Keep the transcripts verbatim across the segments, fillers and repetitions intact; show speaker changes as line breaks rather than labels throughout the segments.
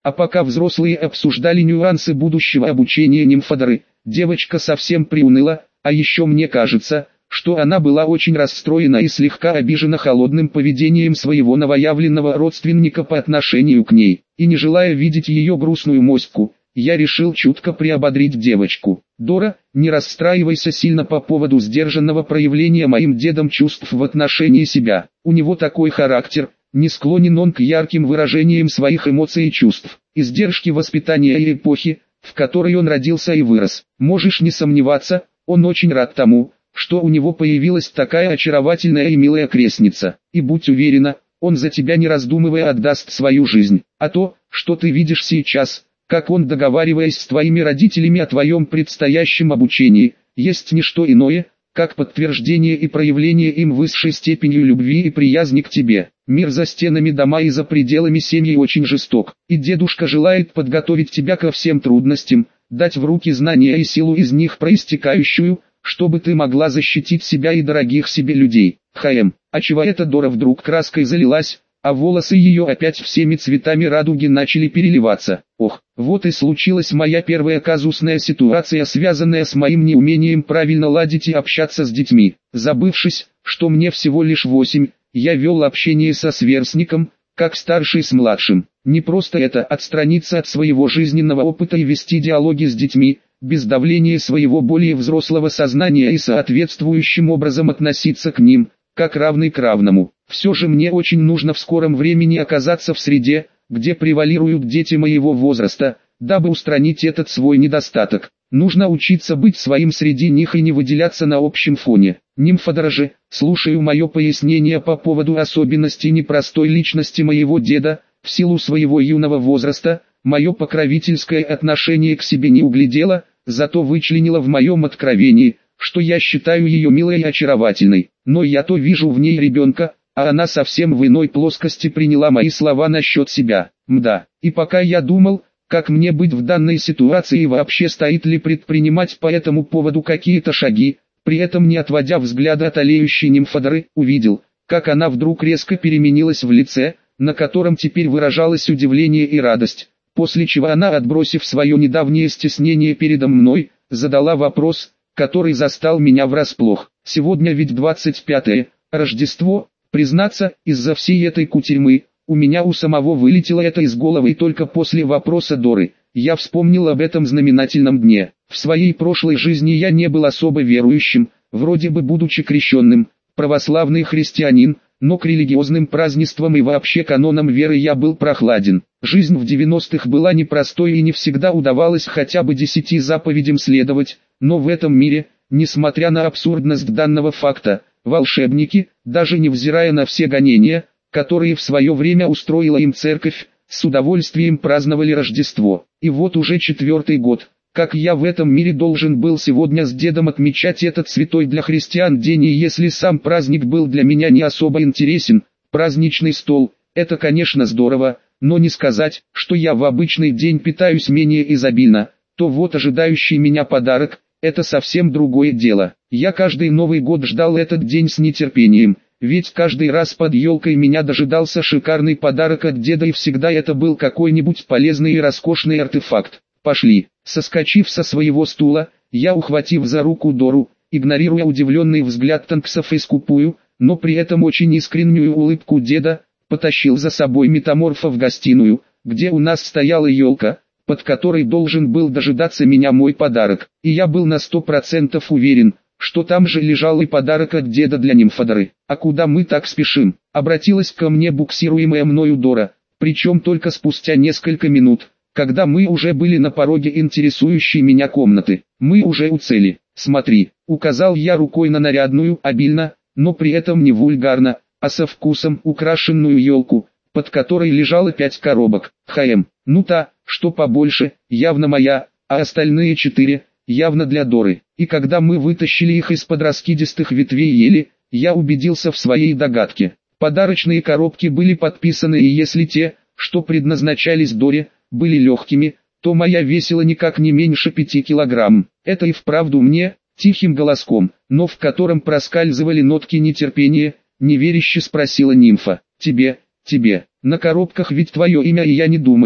А пока взрослые обсуждали нюансы будущего обучения нимфодоры, девочка совсем приуныла, а еще мне кажется, что она была очень расстроена и слегка обижена холодным поведением своего новоявленного родственника по отношению к ней, и не желая видеть ее грустную моську, я решил чутко приободрить девочку. «Дора, не расстраивайся сильно по поводу сдержанного проявления моим дедом чувств в отношении себя. У него такой характер, не склонен он к ярким выражениям своих эмоций и чувств. Издержки воспитания и эпохи, в которой он родился и вырос. Можешь не сомневаться, он очень рад тому, что у него появилась такая очаровательная и милая крестница. И будь уверена, он за тебя не раздумывая отдаст свою жизнь. А то, что ты видишь сейчас, как он, договариваясь с твоими родителями о твоем предстоящем обучении, есть не что иное, как подтверждение и проявление им высшей степенью любви и приязни к тебе. Мир за стенами дома и за пределами семьи очень жесток, и дедушка желает подготовить тебя ко всем трудностям, дать в руки знания и силу из них проистекающую, чтобы ты могла защитить себя и дорогих себе людей. Хм, а чего это Дора вдруг краской залилась, а волосы ее опять всеми цветами радуги начали переливаться? Ох, вот и случилась моя первая казусная ситуация, связанная с моим неумением правильно ладить и общаться с детьми. Забывшись, что мне всего лишь восемь, я вел общение со сверстником, как старший с младшим. Не просто это отстраниться от своего жизненного опыта и вести диалоги с детьми, без давления своего более взрослого сознания и соответствующим образом относиться к ним, как равный к равному. Все же мне очень нужно в скором времени оказаться в среде, где превалируют дети моего возраста, дабы устранить этот свой недостаток. Нужно учиться быть своим среди них и не выделяться на общем фоне. Нимфодора же, слушаю мое пояснение по поводу особенностей непростой личности моего деда, в силу своего юного возраста, мое покровительское отношение к себе не углядела, зато вычленила в моем откровении, что я считаю ее милой и очаровательной, но я то вижу в ней ребенка, а она совсем в иной плоскости приняла мои слова насчет себя. Мда, и пока я думал, как мне быть в данной ситуации и вообще стоит ли предпринимать по этому поводу какие-то шаги, при этом не отводя взгляда от олеющей нимфодоры, увидел, как она вдруг резко переменилась в лице, на котором теперь выражалось удивление и радость, после чего она, отбросив свое недавнее стеснение передо мной, задала вопрос, который застал меня врасплох. Сегодня ведь двадцать пятое, Рождество, признаться, из-за всей этой кутерьмы, у меня у самого вылетело это из головы, и только после вопроса Доры, я вспомнил об этом знаменательном дне. В своей прошлой жизни я не был особо верующим, вроде бы будучи крещенным, православный христианин, но к религиозным празднествам и вообще канонам веры я был прохладен. Жизнь в девяностых была непростой и не всегда удавалось хотя бы десяти заповедям следовать, но в этом мире, несмотря на абсурдность данного факта, волшебники, даже невзирая на все гонения, которые в свое время устроила им церковь, с удовольствием праздновали Рождество. И вот уже четвертый год, как я в этом мире должен был сегодня с дедом отмечать этот святой для христиан день, и если сам праздник был для меня не особо интересен, праздничный стол, это конечно здорово, но не сказать, что я в обычный день питаюсь менее изобильно, то вот ожидающий меня подарок, это совсем другое дело. Я каждый Новый год ждал этот день с нетерпением, ведь каждый раз под елкой меня дожидался шикарный подарок от деда, и всегда это был какой-нибудь полезный и роскошный артефакт. Пошли. Соскочив со своего стула, я, ухватив за руку Дору, игнорируя удивленный взгляд Танксов и скупую, но при этом очень искреннюю улыбку деда, потащил за собой метаморфа в гостиную, где у нас стояла елка, под которой должен был дожидаться меня мой подарок, и я был на сто процентов уверен, что там же лежал и подарок от деда для нимфодоры. «А куда мы так спешим?» — обратилась ко мне буксируемая мною Дора, причем только спустя несколько минут, когда мы уже были на пороге интересующей меня комнаты. «Мы уже у цели. Смотри», — указал я рукой на нарядную, обильно, но при этом не вульгарно, а со вкусом украшенную елку, под которой лежало пять коробок. Хм, ну та, что побольше, явно моя, а остальные четыре, явно для Доры. И когда мы вытащили их из-под раскидистых ветвей ели, я убедился в своей догадке. Подарочные коробки были подписаны, и если те, что предназначались Доре, были легкими, то моя весила никак не меньше пяти килограмм. Это и вправду мне, тихим голоском, но в котором проскальзывали нотки нетерпения, неверяще спросила нимфа. «Тебе, тебе, на коробках ведь твое имя, и я не думаю,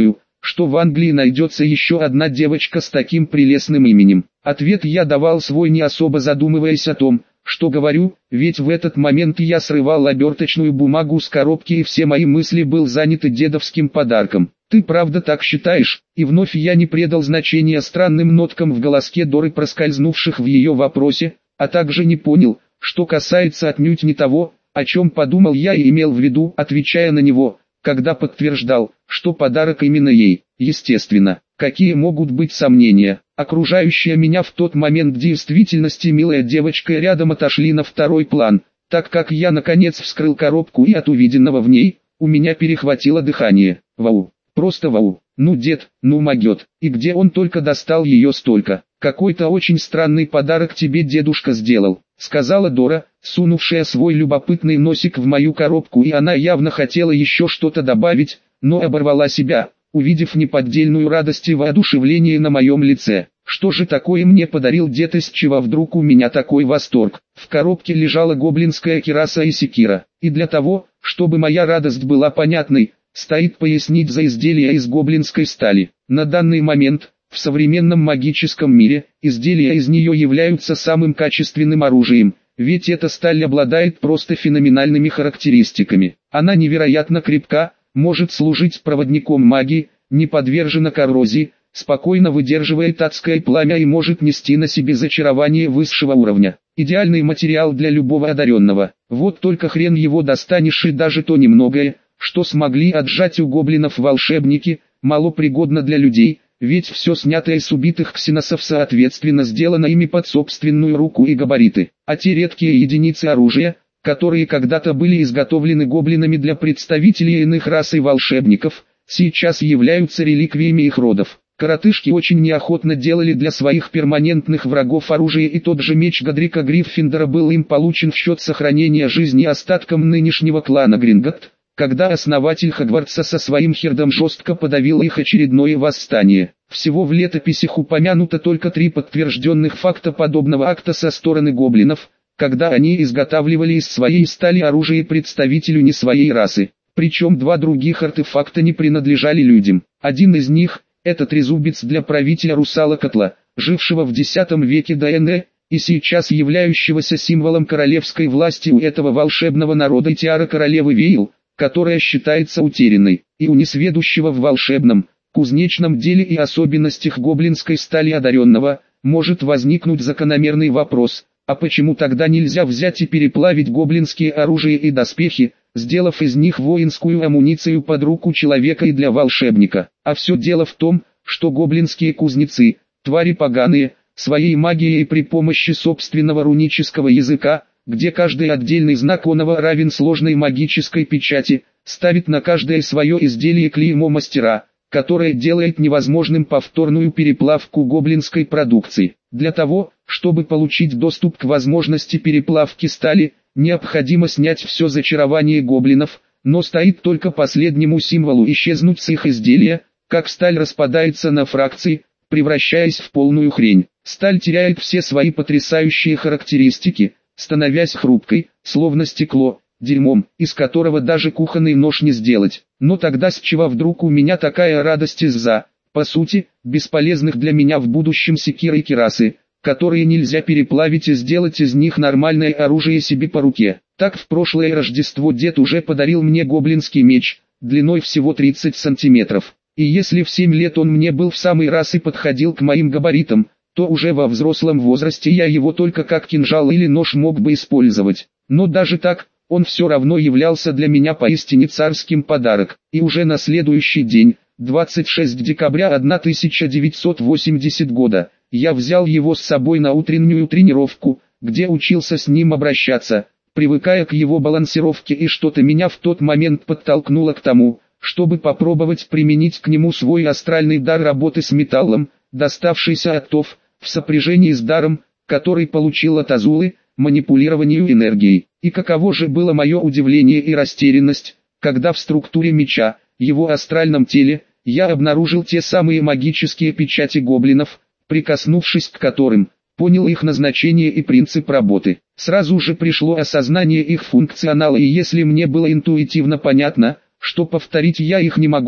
что в Англии найдется еще одна девочка с таким прелестным именем. Ответ я давал свой, не особо задумываясь о том, что говорю, ведь в этот момент я срывал оберточную бумагу с коробки и все мои мысли был заняты дедовским подарком. «Ты правда так считаешь?» И вновь я не придал значения странным ноткам в голоске Доры, проскользнувших в ее вопросе, а также не понял, что касается отнюдь не того, о чем подумал я и имел в виду, отвечая на него, когда подтверждал, что подарок именно ей. Естественно, какие могут быть сомнения? Окружающая меня в тот момент в действительности милая девочка рядом отошли на второй план, так как я наконец вскрыл коробку и от увиденного в ней, у меня перехватило дыхание. Вау, просто вау, ну дед, ну могет, и где он только достал ее столько? Какой-то очень странный подарок тебе дедушка сделал, сказала Дора, сунувшая свой любопытный носик в мою коробку, и она явно хотела еще что-то добавить, но оборвала себя, увидев неподдельную радость и воодушевление на моем лице. Что же такое мне подарил дед, из чего вдруг у меня такой восторг? В коробке лежала гоблинская кираса и секира, и для того, чтобы моя радость была понятной, стоит пояснить за изделия из гоблинской стали. На данный момент, в современном магическом мире, изделия из нее являются самым качественным оружием, ведь эта сталь обладает просто феноменальными характеристиками. Она невероятно крепка, может служить проводником магии, не подвержена коррозии, спокойно выдерживает адское пламя и может нести на себе зачарование высшего уровня. Идеальный материал для любого одаренного. Вот только хрен его достанешь, и даже то немногое, что смогли отжать у гоблинов волшебники, мало пригодно для людей, ведь все снятое с убитых ксеносов соответственно сделано ими под собственную руку и габариты. А те редкие единицы оружия, которые когда-то были изготовлены гоблинами для представителей иных рас и волшебников, сейчас являются реликвиями их родов. Коротышки очень неохотно делали для своих перманентных врагов оружие, и тот же меч Годрика Гриффиндора был им получен в счет сохранения жизни остаткам нынешнего клана Гринготт, когда основатель Хогвартса со своим Хердом жестко подавил их очередное восстание. Всего в летописях упомянуто только три подтвержденных факта подобного акта со стороны гоблинов, когда они изготавливали из своей стали оружие представителю не своей расы. Причем два других артефакта не принадлежали людям. Один из них – это трезубец для правителя Русалокотла, жившего в десятом веке до эн э, и сейчас являющегося символом королевской власти у этого волшебного народа, и тиара королевы Вейл, которая считается утерянной, и у несведущего в волшебном, кузнечном деле и особенностях гоблинской стали одаренного, может возникнуть закономерный вопрос: а почему тогда нельзя взять и переплавить гоблинские оружия и доспехи, сделав из них воинскую амуницию под руку человека и для волшебника? А все дело в том, что гоблинские кузнецы, твари поганые, своей магией при помощи собственного рунического языка, где каждый отдельный знак оного равен сложной магической печати, ставит на каждое свое изделие клеймо мастера, которое делает невозможным повторную переплавку гоблинской продукции. Для того, чтобы получить доступ к возможности переплавки стали, необходимо снять все зачарование гоблинов, но стоит только последнему символу исчезнуть с их изделия, как сталь распадается на фракции, превращаясь в полную хрень. Сталь теряет все свои потрясающие характеристики, становясь хрупкой, словно стекло, дерьмом, из которого даже кухонный нож не сделать. Но тогда с чего вдруг у меня такая радость из-за, по сути, бесполезных для меня в будущем секиры и кирасы, которые нельзя переплавить и сделать из них нормальное оружие себе по руке? Так в прошлое Рождество дед уже подарил мне гоблинский меч, длиной всего тридцать сантиметров. И если в семь лет он мне был в самый раз и подходил к моим габаритам, то уже во взрослом возрасте я его только как кинжал или нож мог бы использовать. Но даже так, он все равно являлся для меня поистине царским подарок. И уже на следующий день, двадцать шестого декабря тысяча девятьсот восьмидесятого года, я взял его с собой на утреннюю тренировку, где учился с ним обращаться, привыкая к его балансировке, и что-то меня в тот момент подтолкнуло к тому, чтобы попробовать применить к нему свой астральный дар работы с металлом, доставшийся от Тов, в сопряжении с даром, который получил от Азулы, манипулированию энергией. И каково же было мое удивление и растерянность, когда в структуре меча, его астральном теле, я обнаружил те самые магические печати гоблинов, прикоснувшись к которым, понял их назначение и принцип работы. Сразу же пришло осознание их функционала, и если мне было интуитивно понятно, что повторить я их не могу,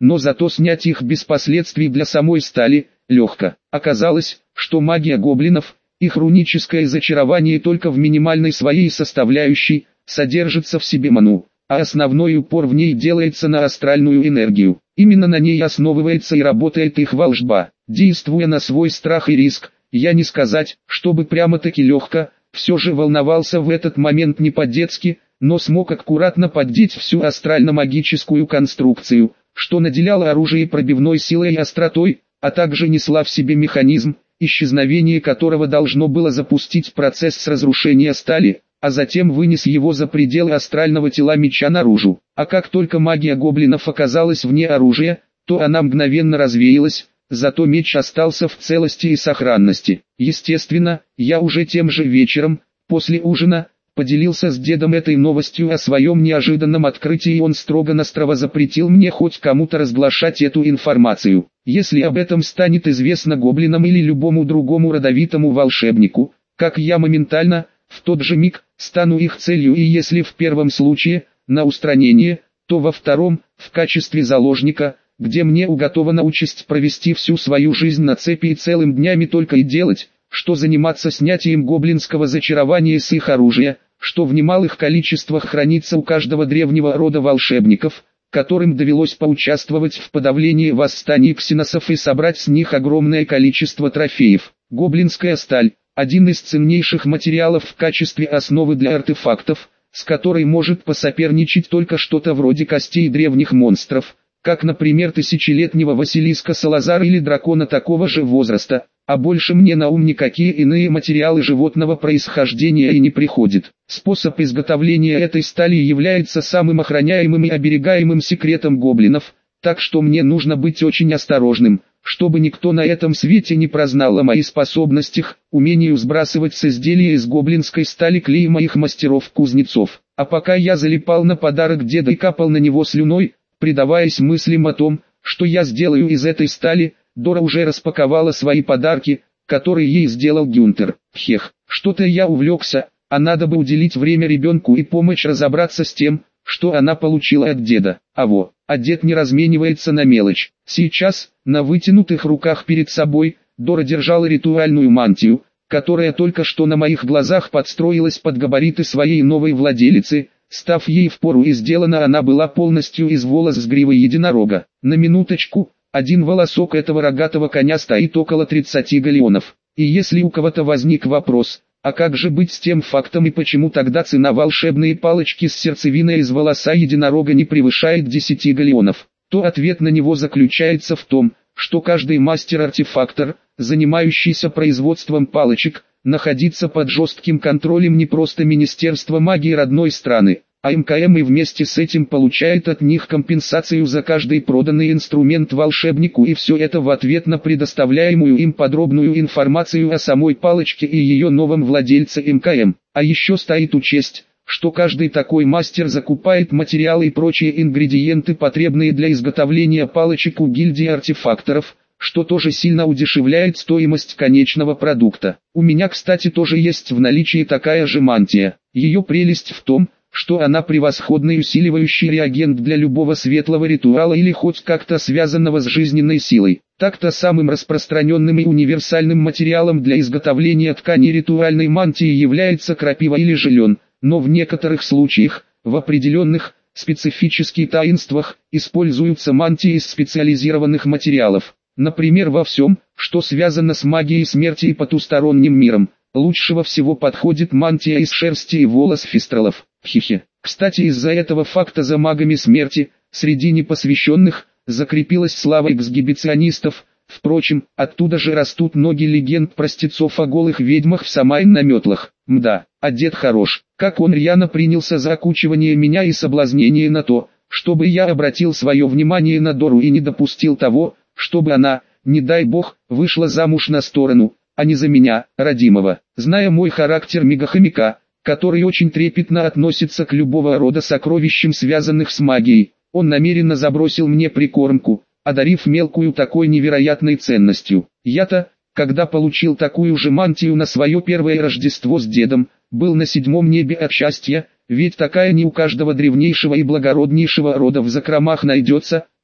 но зато снять их без последствий для самой стали легко. Оказалось, что магия гоблинов, их руническое зачарование только в минимальной своей составляющей, содержится в себе ману, а основной упор в ней делается на астральную энергию. Именно на ней основывается и работает их волшба. Действуя на свой страх и риск, я не сказать, чтобы прямо-таки легко, все же волновался в этот момент не по-детски, но смог аккуратно поддеть всю астрально-магическую конструкцию, что наделяло оружие пробивной силой и остротой, а также несла в себе механизм, исчезновение которого должно было запустить процесс разрушения стали, а затем вынес его за пределы астрального тела меча наружу. А как только магия гоблинов оказалась вне оружия, то она мгновенно развеялась, зато меч остался в целости и сохранности. Естественно, я уже тем же вечером, после ужина, поделился с дедом этой новостью о своем неожиданном открытии, и он строго-настрого запретил мне хоть кому-то разглашать эту информацию. Если об этом станет известно гоблинам или любому другому родовитому волшебнику, как я моментально, в тот же миг, стану их целью, и если в первом случае, на устранение, то во втором, в качестве заложника, где мне уготована участь провести всю свою жизнь на цепи и целым днями только и делать, что заниматься снятием гоблинского зачарования с их оружия, что в немалых количествах хранится у каждого древнего рода волшебников, которым довелось поучаствовать в подавлении восстаний ксеносов и собрать с них огромное количество трофеев. Гоблинская сталь – один из ценнейших материалов в качестве основы для артефактов, с которой может посоперничать только что-то вроде костей древних монстров, как, например, тысячелетнего Василиска Салазара или дракона такого же возраста, а больше мне на ум никакие иные материалы животного происхождения и не приходят. Способ изготовления этой стали является самым охраняемым и оберегаемым секретом гоблинов, так что мне нужно быть очень осторожным, чтобы никто на этом свете не прознал о моих способностях, умению сбрасывать с изделия из гоблинской стали клей моих мастеров-кузнецов. А пока я залипал на подарок деда и капал на него слюной, предаваясь мыслям о том, что я сделаю из этой стали, Дора уже распаковала свои подарки, которые ей сделал Гюнтер. Хех, что-то я увлекся, а надо бы уделить время ребенку и помочь разобраться с тем, что она получила от деда. А во, а дед не разменивается на мелочь. Сейчас, на вытянутых руках перед собой, Дора держала ритуальную мантию, которая только что на моих глазах подстроилась под габариты своей новой владелицы, став ей впору, и сделана она была полностью из волос с гривы единорога. На минуточку, один волосок этого рогатого коня стоит около тридцати галеонов. И если у кого-то возник вопрос, а как же быть с тем фактом и почему тогда цена волшебной палочки с сердцевиной из волоса единорога не превышает десяти галеонов, то ответ на него заключается в том, что каждый мастер-артефактор, занимающийся производством палочек, находится под жестким контролем не просто Министерства магии родной страны, а эм ка эм, и вместе с этим получает от них компенсацию за каждый проданный инструмент волшебнику, и все это в ответ на предоставляемую им подробную информацию о самой палочке и ее новом владельце эм ка эм. А еще стоит учесть, что каждый такой мастер закупает материалы и прочие ингредиенты, потребные для изготовления палочек у гильдии артефакторов, что тоже сильно удешевляет стоимость конечного продукта. У меня, кстати, тоже есть в наличии такая же мантия. Ее прелесть в том, что она превосходный усиливающий реагент для любого светлого ритуала или хоть как-то связанного с жизненной силой. Так-то самым распространенным и универсальным материалом для изготовления ткани ритуальной мантии является крапива или же лен, но в некоторых случаях, в определенных, специфических таинствах, используются мантии из специализированных материалов. Например, во всем, что связано с магией смерти и потусторонним миром, лучшего всего подходит мантия из шерсти и волос фистралов. Хихе. Кстати, из-за этого факта за магами смерти, среди непосвященных, закрепилась слава эксгибиционистов. Впрочем, оттуда же растут ноги легенд простецов о голых ведьмах в Самайн на метлах. Мда, а дед хорош, как он рьяно принялся за окучивание меня и соблазнение на то, чтобы я обратил свое внимание на Дору и не допустил того, чтобы она, не дай бог, вышла замуж на сторону, а не за меня, родимого. Зная мой характер мегахомяка, который очень трепетно относится к любого рода сокровищам, связанных с магией, он намеренно забросил мне прикормку, одарив мелкую такой невероятной ценностью. Я-то, когда получил такую же мантию на свое первое Рождество с дедом, был на седьмом небе от счастья, ведь такая не у каждого древнейшего и благороднейшего рода в закромах найдется,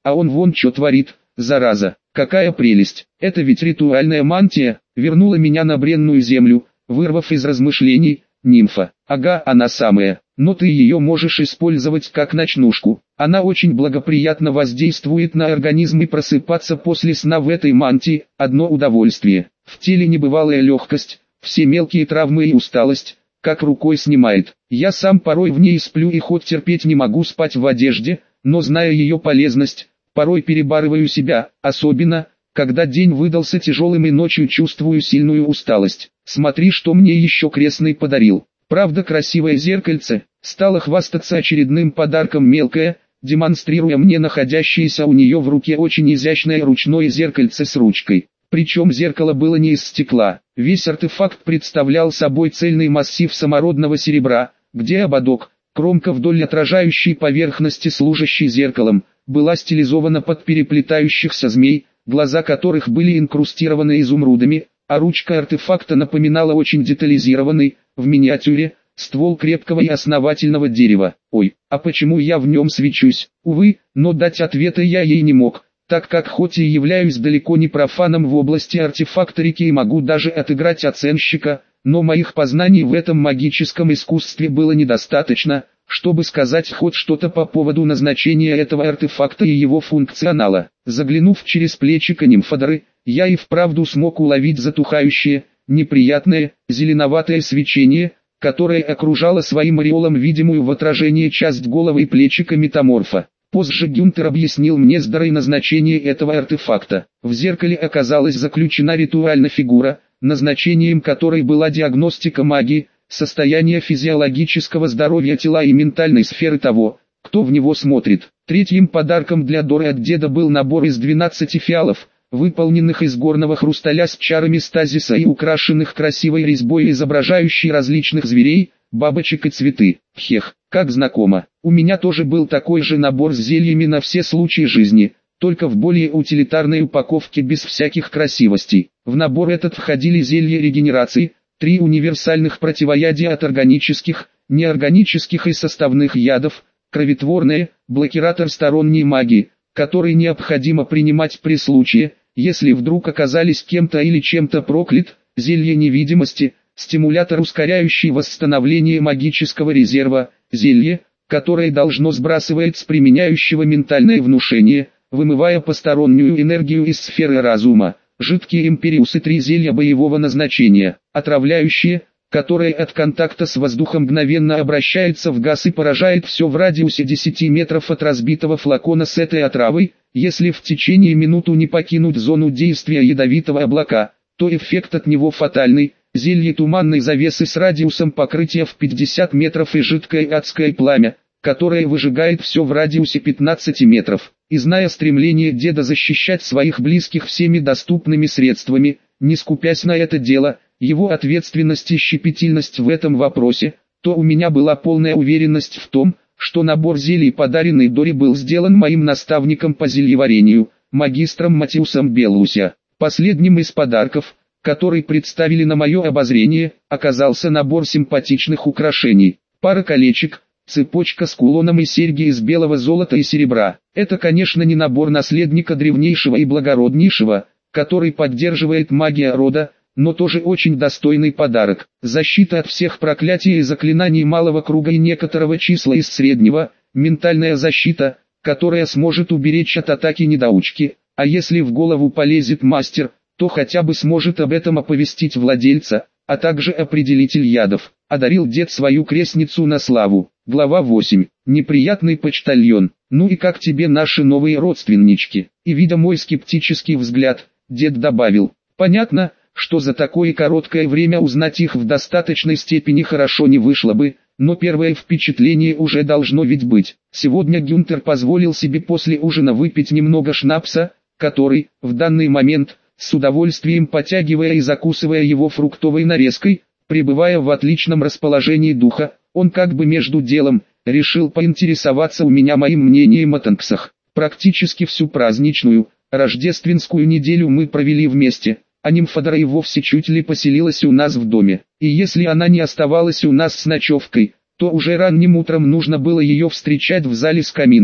а он вон что творит, зараза, какая прелесть. Это ведь ритуальная мантия, вернула меня на бренную землю, вырвав из размышлений. Нимфа, ага, она самая, но ты ее можешь использовать как ночнушку. Она очень благоприятно воздействует на организм, и просыпаться после сна в этой мантии – одно удовольствие. В теле небывалая легкость, все мелкие травмы и усталость как рукой снимает. Я сам порой в ней сплю, и хоть терпеть не могу спать в одежде, но зная ее полезность, порой перебарываю себя, особенно, когда день выдался тяжелым и ночью чувствую сильную усталость. Смотри, что мне еще крестный подарил. Правда, красивое зеркальце, стала хвастаться очередным подарком мелкая, демонстрируя мне находящееся у нее в руке очень изящное ручное зеркальце с ручкой. Причем зеркало было не из стекла. Весь артефакт представлял собой цельный массив самородного серебра, где ободок, кромка вдоль отражающей поверхности, служащей зеркалом, была стилизована под переплетающихся змей, глаза которых были инкрустированы изумрудами, а ручка артефакта напоминала очень детализированный, в миниатюре, ствол крепкого и основательного дерева. Ой, а почему я в нем свечусь? Увы, но дать ответа я ей не мог, так как хоть и являюсь далеко не профаном в области артефакторики и могу даже отыграть оценщика, но моих познаний в этом магическом искусстве было недостаточно, чтобы сказать хоть что-то по поводу назначения этого артефакта и его функционала. Заглянув через плечико нимфадры, я и вправду смог уловить затухающее, неприятное, зеленоватое свечение, которое окружало своим ореолом видимую в отражении часть головы и плечика метаморфа. Позже Гюнтер объяснил мне здоровое назначение этого артефакта. В зеркале оказалась заключена ритуальная фигура, назначением которой была диагностика магии, состояние физиологического здоровья тела и ментальной сферы того, кто в него смотрит. Третьим подарком для Доры от деда был набор из двенадцати фиалов, выполненных из горного хрусталя с чарами стазиса и украшенных красивой резьбой, изображающей различных зверей, бабочек и цветы. Хех, как знакомо. У меня тоже был такой же набор с зельями на все случаи жизни, только в более утилитарной упаковке без всяких красивостей. В набор этот входили зелья регенерации, три универсальных противоядия от органических, неорганических и составных ядов, кроветворное, блокиратор сторонней магии, который необходимо принимать при случае, если вдруг оказались кем-то или чем-то проклят, зелье невидимости, стимулятор, ускоряющий восстановление магического резерва, зелье, которое должно сбрасывать с применяющего ментальное внушение, вымывая постороннюю энергию из сферы разума, жидкие империусы, три зелья боевого назначения, отравляющие, которое от контакта с воздухом мгновенно обращается в газ и поражает все в радиусе десяти метров от разбитого флакона с этой отравой. Если в течение минуты не покинуть зону действия ядовитого облака, то эффект от него фатальный. Зелье туманной завесы с радиусом покрытия в пятьдесят метров и жидкое адское пламя, которое выжигает все в радиусе пятнадцати метров. И зная стремление деда защищать своих близких всеми доступными средствами, не скупясь на это дело, его ответственность и щепетильность в этом вопросе, то у меня была полная уверенность в том, что набор зелий, подаренный Доре, был сделан моим наставником по зельеварению, магистром Матиусом Белуся. Последним из подарков, который представили на мое обозрение, оказался набор симпатичных украшений. Пара колечек, цепочка с кулоном и серьги из белого золота и серебра. Это, конечно, не набор наследника древнейшего и благороднейшего, который поддерживает магия рода, но тоже очень достойный подарок. Защита от всех проклятий и заклинаний малого круга и некоторого числа из среднего, ментальная защита, которая сможет уберечь от атаки недоучки, а если в голову полезет мастер, то хотя бы сможет об этом оповестить владельца, а также определитель ядов. Одарил дед свою крестницу на славу. Глава восемь. Неприятный почтальон. Ну и как тебе наши новые родственнички? И видя мой скептический взгляд, дед добавил: понятно, что за такое короткое время узнать их в достаточной степени хорошо не вышло бы, но первое впечатление уже должно ведь быть. Сегодня Гюнтер позволил себе после ужина выпить немного шнапса, который, в данный момент, с удовольствием потягивая и закусывая его фруктовой нарезкой, пребывая в отличном расположении духа, он как бы между делом, решил поинтересоваться у меня моим мнением о танксах. Практически всю праздничную, рождественскую неделю мы провели вместе, а нимфадра и вовсе чуть ли поселилась у нас в доме. И если она не оставалась у нас с ночевкой, то уже ранним утром нужно было ее встречать в зале с камином,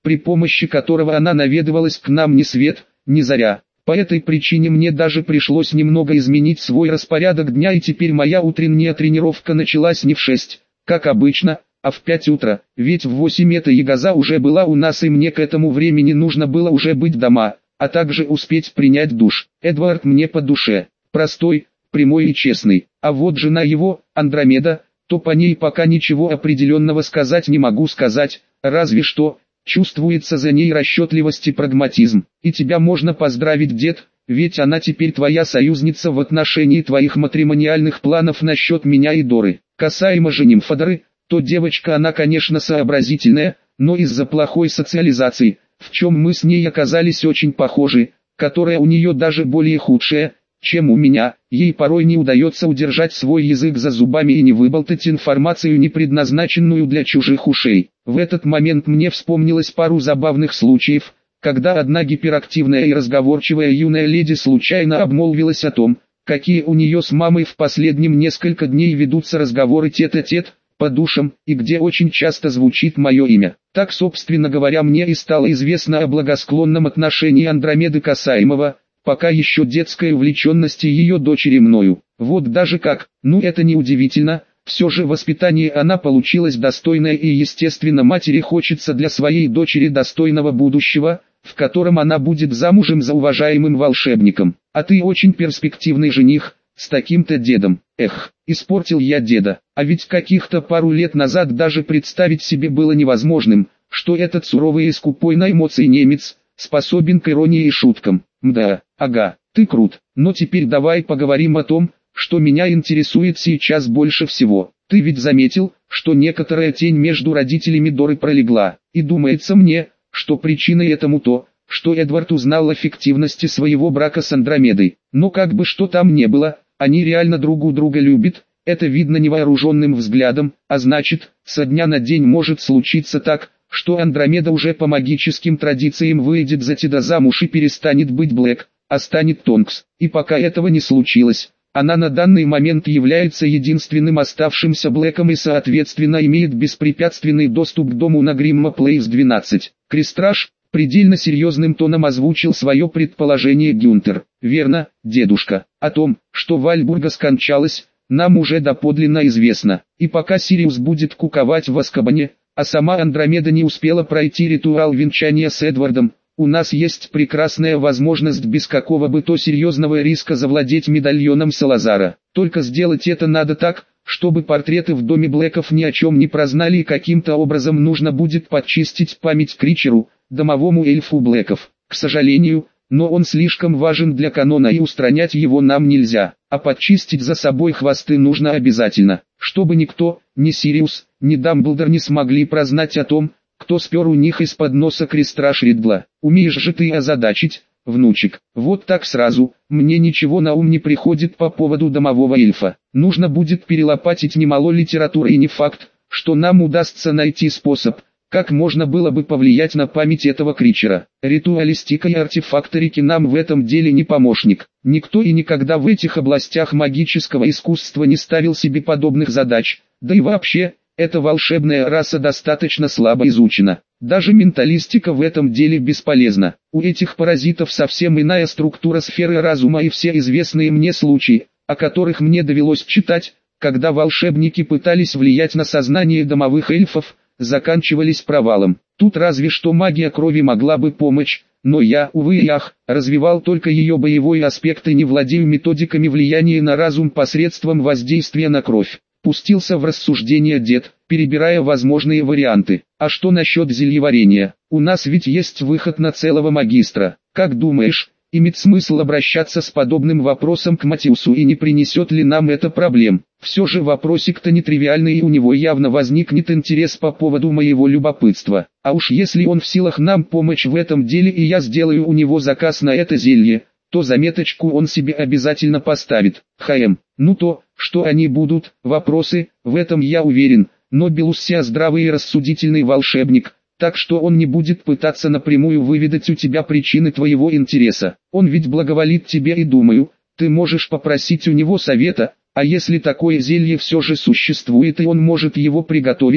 при помощи которого она наведывалась к нам ни свет, ни заря. По этой причине мне даже пришлось немного изменить свой распорядок дня, и теперь моя утренняя тренировка началась не в шесть, как обычно, а в пять утра, ведь в восемь эта ягоза уже была у нас, и мне к этому времени нужно было уже быть дома, а также успеть принять душ. Эдвард мне по душе, простой, прямой и честный, а вот жена его, Андромеда, то по ней пока ничего определенного сказать не могу сказать, разве что чувствуется за ней расчетливость и прагматизм. И тебя можно поздравить, дед, ведь она теперь твоя союзница в отношении твоих матримониальных планов насчет меня и Доры. Касаемо же Нимфодоры, то девочка она, конечно, сообразительная, но из-за плохой социализации, в чем мы с ней оказались очень похожи, которая у нее даже более худшая, чем у меня, ей порой не удается удержать свой язык за зубами и не выболтать информацию, не предназначенную для чужих ушей. В этот момент мне вспомнилось пару забавных случаев, когда одна гиперактивная и разговорчивая юная леди случайно обмолвилась о том, какие у нее с мамой в последнем несколько дней ведутся разговоры тет-а-тет, по душам, и где очень часто звучит мое имя. Так, собственно говоря, мне и стало известно о благосклонном отношении Андромеды касаемого, пока еще детской увлеченности ее дочери мною. Вот даже как, ну это не удивительно, все же воспитание она получилась достойное, и естественно матери хочется для своей дочери достойного будущего, в котором она будет замужем за уважаемым волшебником. А ты очень перспективный жених, с таким-то дедом. Эх, испортил я деда, а ведь каких-то пару лет назад даже представить себе было невозможным, что этот суровый и скупой на эмоции немец способен к иронии и шуткам. Мда, ага, ты крут, но теперь давай поговорим о том, что меня интересует сейчас больше всего. Ты ведь заметил, что некоторая тень между родителями Доры пролегла, и думается мне, что причиной этому то, что Эдвард узнал о фиктивности своего брака с Андромедой. Но как бы что там не было, они реально друг у друга любят, это видно невооруженным взглядом, а значит, со дня на день может случиться так, что Андромеда уже по магическим традициям выйдет за Теда замуж и перестанет быть Блэк, а станет Тонкс. И пока этого не случилось, она на данный момент является единственным оставшимся Блэком и соответственно имеет беспрепятственный доступ к дому на Гримма Плейс двенадцать. Крестраж предельно серьезным тоном озвучил свое предположение Гюнтер. Верно, дедушка, о том, что Вальбурга скончалась, нам уже доподлинно известно. И пока Сириус будет куковать в Азкабане, а сама Андромеда не успела пройти ритуал венчания с Эдвардом, у нас есть прекрасная возможность без какого бы то серьезного риска завладеть медальоном Салазара. Только сделать это надо так, чтобы портреты в доме Блэков ни о чем не прознали, и каким-то образом нужно будет подчистить память Кричеру, домовому эльфу Блэков. К сожалению, но он слишком важен для канона, и устранять его нам нельзя, а подчистить за собой хвосты нужно обязательно, чтобы никто, ни Сириус, ни Дамблдор не смогли прознать о том, кто спер у них из-под носа Крестраж Ридгла. Умеешь же ты озадачить, внучек. Вот так сразу, мне ничего на ум не приходит по поводу домового эльфа. Нужно будет перелопатить немало литературы, и не факт, что нам удастся найти способ, как можно было бы повлиять на память этого Кричера. Ритуалистика и артефакторики нам в этом деле не помощник. Никто и никогда в этих областях магического искусства не ставил себе подобных задач, да и вообще, эта волшебная раса достаточно слабо изучена. Даже менталистика в этом деле бесполезна. У этих паразитов совсем иная структура сферы разума, и все известные мне случаи, о которых мне довелось читать, когда волшебники пытались влиять на сознание домовых эльфов, заканчивались провалом. Тут разве что магия крови могла бы помочь, но я, увы и ах, развивал только ее боевой аспект и не владею методиками влияния на разум посредством воздействия на кровь. Пустился в рассуждение дед, перебирая возможные варианты. А что насчет зельеварения? У нас ведь есть выход на целого магистра. Как думаешь, имеет смысл обращаться с подобным вопросом к Матиусу, и не принесет ли нам это проблем? Все же вопросик-то нетривиальный, и у него явно возникнет интерес по поводу моего любопытства. А уж если он в силах нам помочь в этом деле, и я сделаю у него заказ на это зелье, то заметочку он себе обязательно поставит. Хм, ну то, что они будут, вопросы, в этом я уверен, но Белуссия здравый и рассудительный волшебник, так что он не будет пытаться напрямую выведать у тебя причины твоего интереса. Он ведь благоволит тебе, и думаю, ты можешь попросить у него совета, а если такое зелье все же существует и он может его приготовить,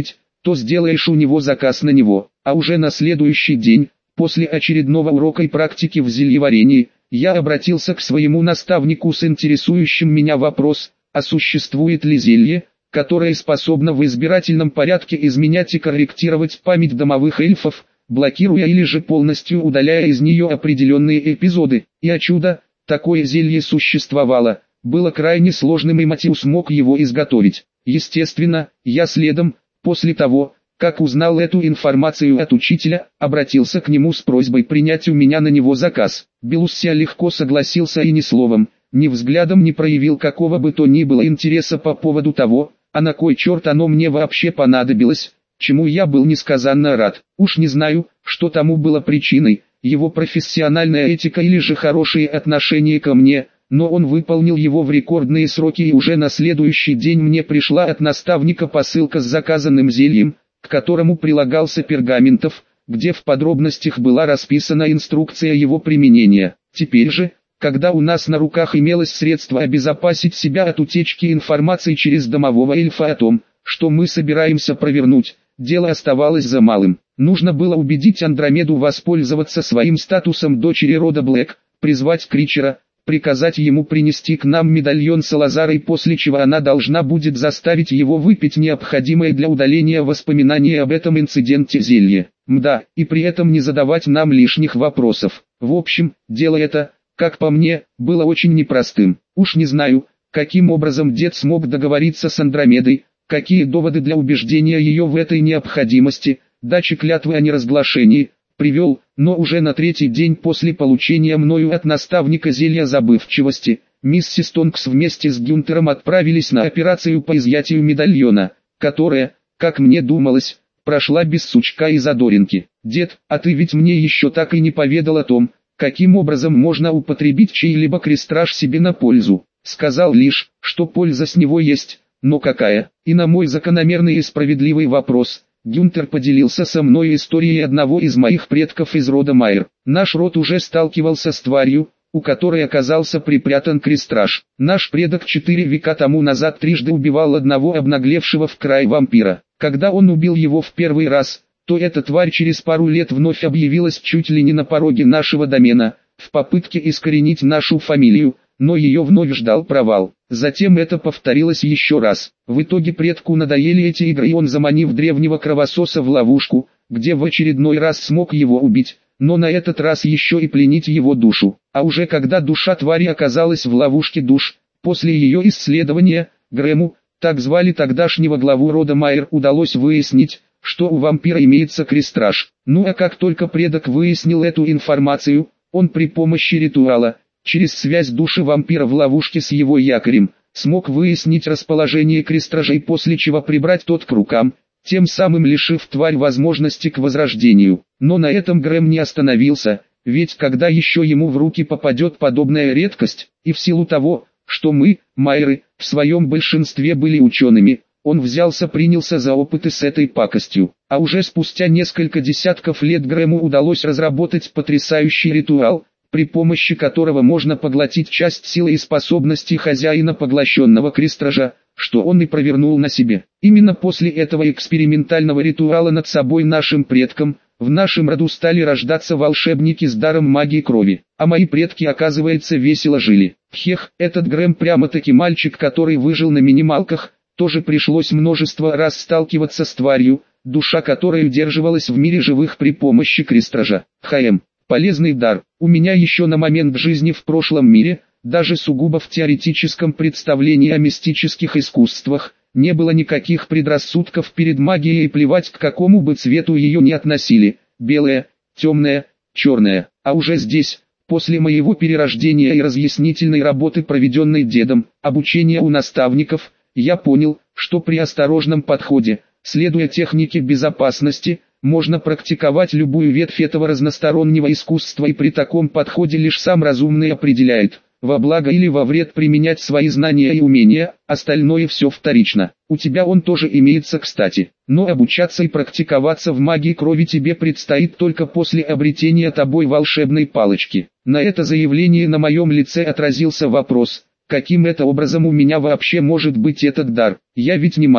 то сделаешь у него заказ на него. А уже на следующий день, после очередного урока и практики в зельеварении, я обратился к своему наставнику с интересующим меня вопрос, а существует ли зелье, которое способно в избирательном порядке изменять и корректировать память домовых эльфов, блокируя или же полностью удаляя из нее определенные эпизоды. И о чудо, такое зелье существовало, было крайне сложным, и Матиус смог его изготовить. Естественно, я следом, после того, как узнал эту информацию от учителя, обратился к нему с просьбой принять у меня на него заказ. Белуссия легко согласился и ни словом, ни взглядом не проявил какого бы то ни было интереса по поводу того, а на кой черт оно мне вообще понадобилось, чему я был несказанно рад. Уж не знаю, что тому было причиной, его профессиональная этика или же хорошие отношения ко мне, но он выполнил его в рекордные сроки, и уже на следующий день мне пришла от наставника посылка с заказанным зельем, к которому прилагался пергаментов, где в подробностях была расписана инструкция его применения. Теперь же, когда у нас на руках имелось средство обезопасить себя от утечки информации через домового эльфа о том, что мы собираемся провернуть, дело оставалось за малым. Нужно было убедить Андромеду воспользоваться своим статусом дочери рода Блэк, призвать Кричера, приказать ему принести к нам медальон Салазара, и после чего она должна будет заставить его выпить необходимое для удаления воспоминаний об этом инциденте зелье. Мда, и при этом не задавать нам лишних вопросов. В общем, дело это, как по мне, было очень непростым. Уж не знаю, каким образом дед смог договориться с Андромедой, какие доводы для убеждения ее в этой необходимости, дачи клятвы о неразглашении, привел, но уже на третий день после получения мною от наставника зелья забывчивости, миссис Тонкс вместе с Гюнтером отправились на операцию по изъятию медальона, которая, как мне думалось, прошла без сучка и задоринки. «Дед, а ты ведь мне еще так и не поведал о том, каким образом можно употребить чей-либо крестраж себе на пользу. Сказал лишь, что польза с него есть, но какая?» И на мой закономерный и справедливый вопрос Гюнтер поделился со мной историей одного из моих предков из рода Майер. Наш род уже сталкивался с тварью, у которой оказался припрятан крестраж. Наш предок четыре века тому назад трижды убивал одного обнаглевшего в край вампира. Когда он убил его в первый раз, то эта тварь через пару лет вновь объявилась чуть ли не на пороге нашего домена, в попытке искоренить нашу фамилию, но ее вновь ждал провал. Затем это повторилось еще раз. В итоге предку надоели эти игры, и он, заманив древнего кровососа в ловушку, где в очередной раз смог его убить, но на этот раз еще и пленить его душу. А уже когда душа твари оказалась в ловушке душ, после ее исследования, Грэму, так звали тогдашнего главу рода Майер, удалось выяснить, что у вампира имеется крестраж. Ну а как только предок выяснил эту информацию, он при помощи ритуала, через связь души вампира в ловушке с его якорем, смог выяснить расположение крестражей, после чего прибрать тот к рукам, тем самым лишив тварь возможности к возрождению. Но на этом Грэм не остановился, ведь когда еще ему в руки попадет подобная редкость, и в силу того, что мы, Майеры, в своем большинстве были учеными, он взялся принялся за опыты с этой пакостью. А уже спустя несколько десятков лет Грэму удалось разработать потрясающий ритуал, при помощи которого можно поглотить часть силы и способностей хозяина поглощенного крестража, что он и провернул на себе. Именно после этого экспериментального ритуала над собой нашим предкам, в нашем роду стали рождаться волшебники с даром магии крови. А мои предки, оказывается, весело жили. Хех, этот Грэм прямо-таки мальчик, который выжил на минималках, тоже пришлось множество раз сталкиваться с тварью, душа которой удерживалась в мире живых при помощи крестража. Хм. Полезный дар. У меня еще на момент жизни в прошлом мире, даже сугубо в теоретическом представлении о мистических искусствах, не было никаких предрассудков перед магией, и плевать, к какому бы цвету ее ни относили, белая, темная, черная. А уже здесь, после моего перерождения и разъяснительной работы, проведенной дедом, обучения у наставников, я понял, что при осторожном подходе, следуя технике безопасности, можно практиковать любую ветвь этого разностороннего искусства, и при таком подходе лишь сам разумный определяет, во благо или во вред применять свои знания и умения, остальное все вторично. У тебя он тоже имеется, кстати, но обучаться и практиковаться в магии крови тебе предстоит только после обретения тобой волшебной палочки. На это заявление на моем лице отразился вопрос: каким это образом у меня вообще может быть этот дар? Я ведь не Майер.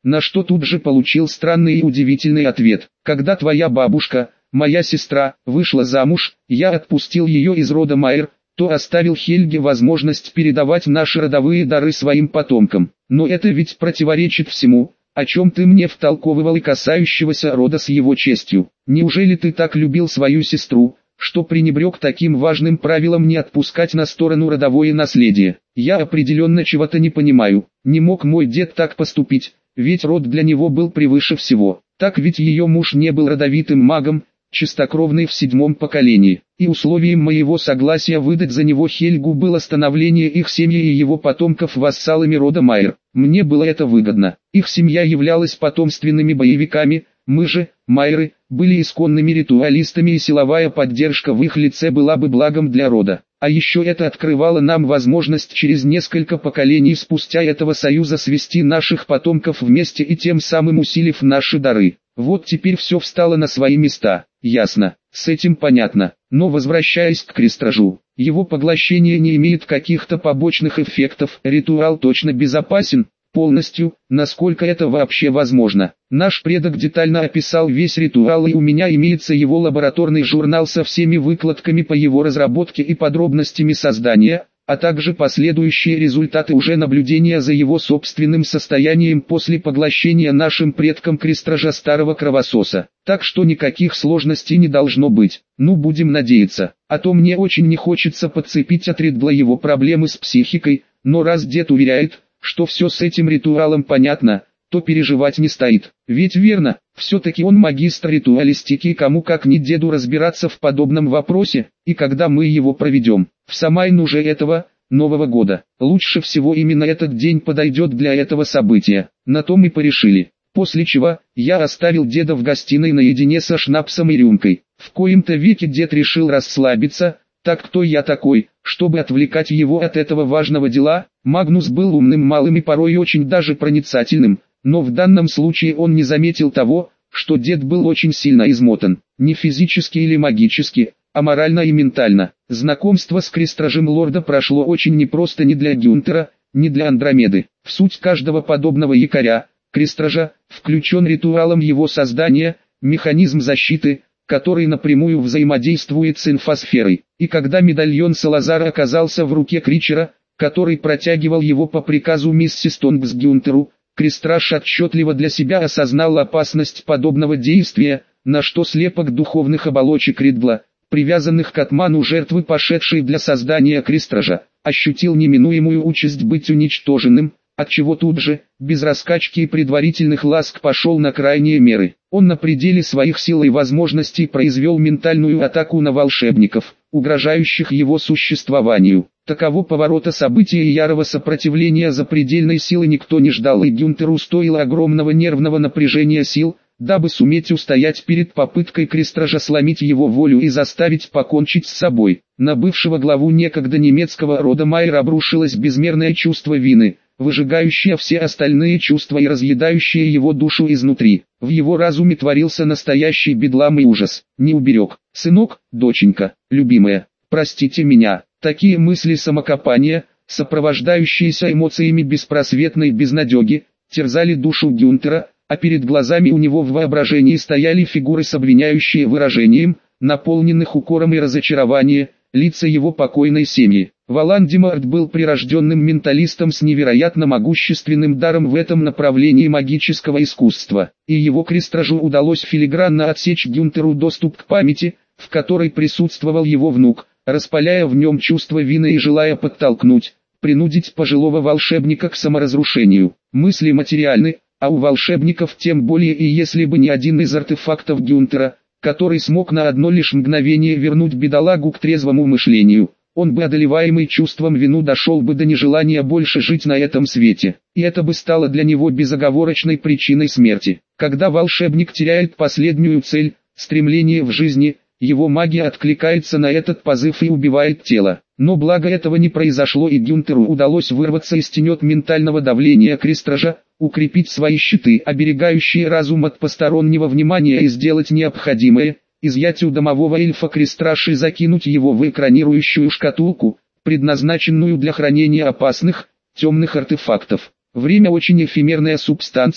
на что тут же получил странный и удивительный ответ. Когда твоя бабушка, моя сестра, вышла замуж, я отпустил ее из рода Майер, то оставил Хельге возможность передавать наши родовые дары своим потомкам. Но это ведь противоречит всему, о чем ты мне втолковывал и касающегося рода с его честью. Неужели ты так любил свою сестру, что пренебрег таким важным правилом не отпускать на сторону родовое наследие? Я определенно чего-то не понимаю. Не мог мой дед так поступить, ведь род для него был превыше всего. Так ведь ее муж не был родовитым магом, чистокровный в седьмом поколении, и условием моего согласия выдать за него Хельгу было становление их семьи и его потомков вассалами рода Майер. Мне было это выгодно. Их семья являлась потомственными боевиками, мы же, Майеры, были исконными ритуалистами, и силовая поддержка в их лице была бы благом для рода. А еще это открывало нам возможность через несколько поколений спустя этого союза свести наших потомков вместе и тем самым усилив наши дары. Вот теперь все встало на свои места. Ясно, с этим понятно. Но возвращаясь к крестражу, его поглощение не имеет каких-то побочных эффектов. Ритуал точно безопасен, полностью, насколько это вообще возможно. Наш предок детально описал весь ритуал, и у меня имеется его лабораторный журнал со всеми выкладками по его разработке и подробностями создания, а также последующие результаты уже наблюдения за его собственным состоянием после поглощения нашим предком крестража старого кровососа. Так что никаких сложностей не должно быть. Ну, будем надеяться. А то мне очень не хочется подцепить от Ридла его проблемы с психикой, но раз дед уверяет, что все с этим ритуалом понятно, то переживать не стоит. Ведь верно, все-таки он магистр ритуалистики, и кому как не деду разбираться в подобном вопросе, и когда мы его проведем. В Самайн уже этого, Нового года. Лучше всего именно этот день подойдет для этого события. На то мы порешили. После чего, я оставил деда в гостиной наедине со шнапсом и рюмкой. В коем-то веке дед решил расслабиться. Так кто я такой, чтобы отвлекать его от этого важного дела? Магнус был умным малым и порой очень даже проницательным, но в данном случае он не заметил того, что дед был очень сильно измотан, не физически или магически, а морально и ментально. Знакомство с крестражем лорда прошло очень непросто ни для Гюнтера, ни для Андромеды. В суть каждого подобного якоря, крестража, включен ритуалом его создания, механизм защиты, который напрямую взаимодействует с инфосферой. И когда медальон Салазара оказался в руке Кричера, который протягивал его по приказу миссис Тонгс Гюнтеру, крестраж отчетливо для себя осознал опасность подобного действия, на что слепок духовных оболочек Ридла, привязанных к атману жертвы, пошедшей для создания крестража, ощутил неминуемую участь быть уничтоженным, отчего тут же, без раскачки и предварительных ласк, пошел на крайние меры. Он на пределе своих сил и возможностей произвел ментальную атаку на волшебников, угрожающих его существованию. Таково поворота событий и ярого сопротивления запредельной силы никто не ждал, и Гюнтеру стоило огромного нервного напряжения сил, дабы суметь устоять перед попыткой крестража сломить его волю и заставить покончить с собой. На бывшего главу некогда немецкого рода Майер обрушилось безмерное чувство вины, выжигающее все остальные чувства и разъедающее его душу изнутри. В его разуме творился настоящий бедлам и ужас. Не уберег. Сынок, доченька, любимая, простите меня. Такие мысли самокопания, сопровождающиеся эмоциями беспросветной безнадеги, терзали душу Гюнтера, а перед глазами у него в воображении стояли фигуры с обвиняющие выражением, наполненных укором и разочарованием, лица его покойной семьи. Волан-де-Морт был прирожденным менталистом с невероятно могущественным даром в этом направлении магического искусства, и его крестражу удалось филигранно отсечь Гюнтеру доступ к памяти, в которой присутствовал его внук, распаляя в нем чувство вины и желая подтолкнуть, принудить пожилого волшебника к саморазрушению. Мысли материальны, а у волшебников тем более, и если бы не один из артефактов Гюнтера, который смог на одно лишь мгновение вернуть бедолагу к трезвому мышлению, он бы, одолеваемый чувством вины, дошел бы до нежелания больше жить на этом свете, и это бы стало для него безоговорочной причиной смерти. Когда волшебник теряет последнюю цель, стремление в жизни, его магия откликается на этот позыв и убивает тело. Но благо этого не произошло, и Гюнтеру удалось вырваться из тенет ментального давления крестража, укрепить свои щиты, оберегающие разум от постороннего внимания, и сделать необходимое, изъять у домового эльфа крестраж и закинуть его в экранирующую шкатулку, предназначенную для хранения опасных, темных артефактов. Время очень эфемерная субстанция,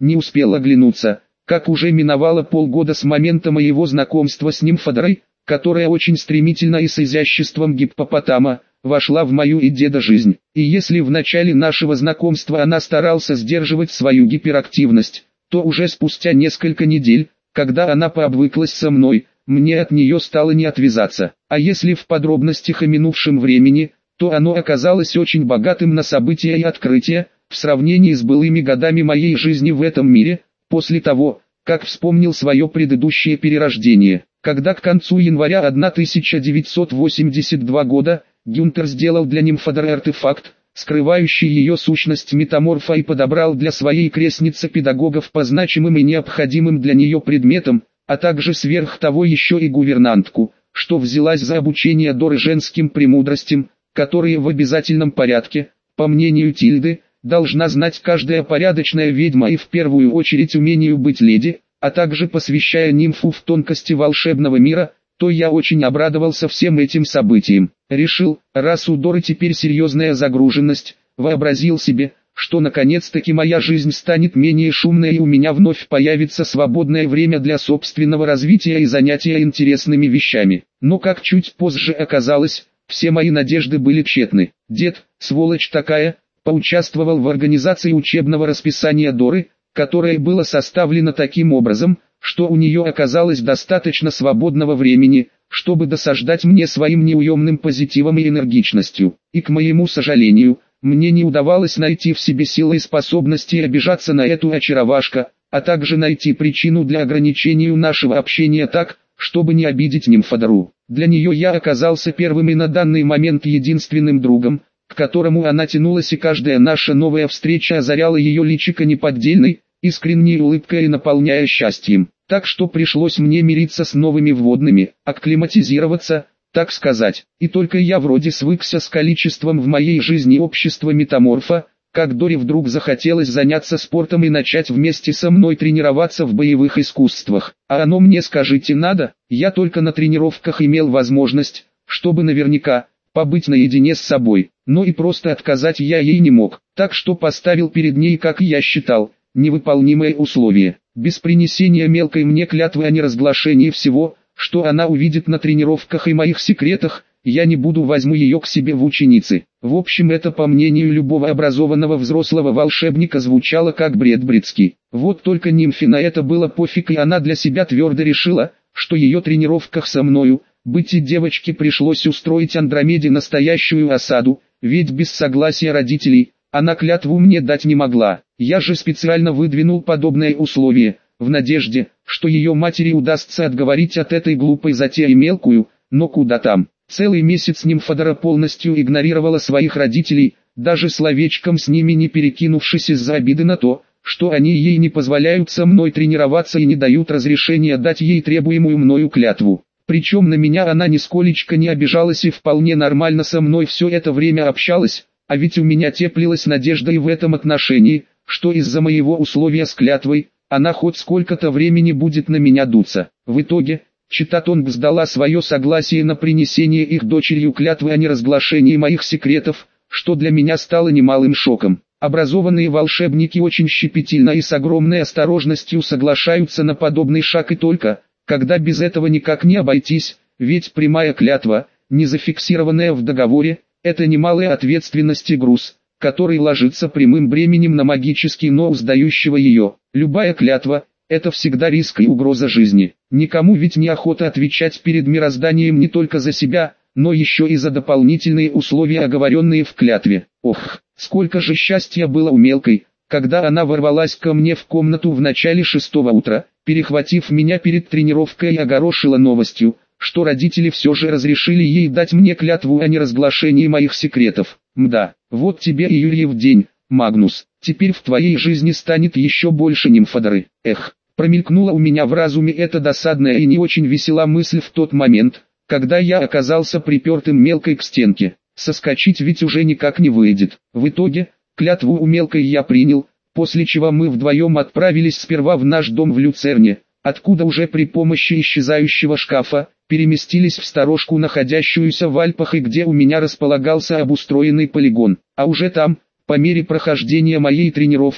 Не успел оглянуться, как уже миновало полгода с момента моего знакомства с нимфодрой, которая очень стремительно и с изяществом гиппопотама вошла в мою и деда жизнь. И если в начале нашего знакомства она старался сдерживать свою гиперактивность, то уже спустя несколько недель, когда она пообвыклась со мной, мне от нее стало не отвязаться. А если в подробностях о минувшем времени, то оно оказалось очень богатым на события и открытия, в сравнении с былыми годами моей жизни в этом мире, после того, как вспомнил свое предыдущее перерождение. Когда к концу января тысяча девятьсот восемьдесят второго года, Гюнтер сделал для нимфодры артефакт, скрывающий ее сущность метаморфа, и подобрал для своей крестницы педагогов по значимым и необходимым для нее предметам, а также сверх того еще и гувернантку, что взялась за обучение Доры женским премудростям, которые в обязательном порядке, по мнению Тильды, должна знать каждая порядочная ведьма и в первую очередь умению быть леди, а также посвящая нимфу в тонкости волшебного мира, то я очень обрадовался всем этим событиям. Решил, раз у Доры теперь серьезная загруженность, вообразил себе, что наконец-таки моя жизнь станет менее шумной и у меня вновь появится свободное время для собственного развития и занятия интересными вещами. Но как чуть позже оказалось, все мои надежды были тщетны. Дед, сволочь такая, поучаствовал в организации учебного расписания Доры, которое было составлено таким образом, что у нее оказалось достаточно свободного времени, чтобы досаждать мне своим неуемным позитивом и энергичностью. И к моему сожалению, мне не удавалось найти в себе силы и способности обижаться на эту очаровашка, а также найти причину для ограничения нашего общения так, чтобы не обидеть нимфодру. Для нее я оказался первым и на данный момент единственным другом, к которому она тянулась, и каждая наша новая встреча озаряла ее личико неподдельной, искренней улыбкой и наполняя счастьем. Так что пришлось мне мириться с новыми вводными, акклиматизироваться, так сказать. И только я вроде свыкся с количеством в моей жизни общества метаморфа, как Доре вдруг захотелось заняться спортом и начать вместе со мной тренироваться в боевых искусствах. А оно мне, скажите, надо? Я только на тренировках имел возможность, чтобы наверняка побыть наедине с собой, но и просто отказать я ей не мог. Так что поставил перед ней, как я считал, невыполнимое условие. Без принесения мелкой мне клятвы о неразглашении всего, что она увидит на тренировках и моих секретах, я не буду возьму ее к себе в ученицы. В общем, это по мнению любого образованного взрослого волшебника звучало как бред бредский. Вот только нимфе на это было пофиг, и она для себя твердо решила, что ее тренировках со мною, быть и девочке пришлось устроить Андромеде настоящую осаду, ведь без согласия родителей, она клятву мне дать не могла. Я же специально выдвинул подобное условие, в надежде, что ее матери удастся отговорить от этой глупой затеи мелкую, но куда там. Целый месяц нимфодора полностью игнорировала своих родителей, даже словечком с ними не перекинувшись из-за обиды на то, что они ей не позволяют со мной тренироваться и не дают разрешения дать ей требуемую мною клятву. Причем на меня она нисколечко не обижалась и вполне нормально со мной все это время общалась, а ведь у меня теплилась надежда и в этом отношении, что из-за моего условия с клятвой, она хоть сколько-то времени будет на меня дуться. В итоге, Читатонг сдала свое согласие на принесение их дочерью клятвы о неразглашении моих секретов, что для меня стало немалым шоком. Образованные волшебники очень щепетильно и с огромной осторожностью соглашаются на подобный шаг, и только, когда без этого никак не обойтись, ведь прямая клятва, не зафиксированная в договоре, это немалая ответственность и груз, который ложится прямым бременем на магический ноу сдающего ее. Любая клятва – это всегда риск и угроза жизни. Никому ведь не охота отвечать перед мирозданием не только за себя, но еще и за дополнительные условия, оговоренные в клятве. Ох, сколько же счастья было у мелкой, когда она ворвалась ко мне в комнату в начале шестого утра, перехватив меня перед тренировкой и огорошила новостью, что родители все же разрешили ей дать мне клятву о неразглашении моих секретов. Мда, вот тебе и Юрьев день, Магнус, теперь в твоей жизни станет еще больше нимфодры. Эх, промелькнула у меня в разуме эта досадная и не очень весела мысль в тот момент, когда я оказался припертым мелкой к стенке. Соскочить ведь уже никак не выйдет. В итоге, клятву у мелкой я принял, после чего мы вдвоем отправились сперва в наш дом в Люцерне, откуда уже при помощи исчезающего шкафа, переместились в сторожку, находящуюся в Альпах, и где у меня располагался обустроенный полигон. А уже там, по мере прохождения моей тренировки,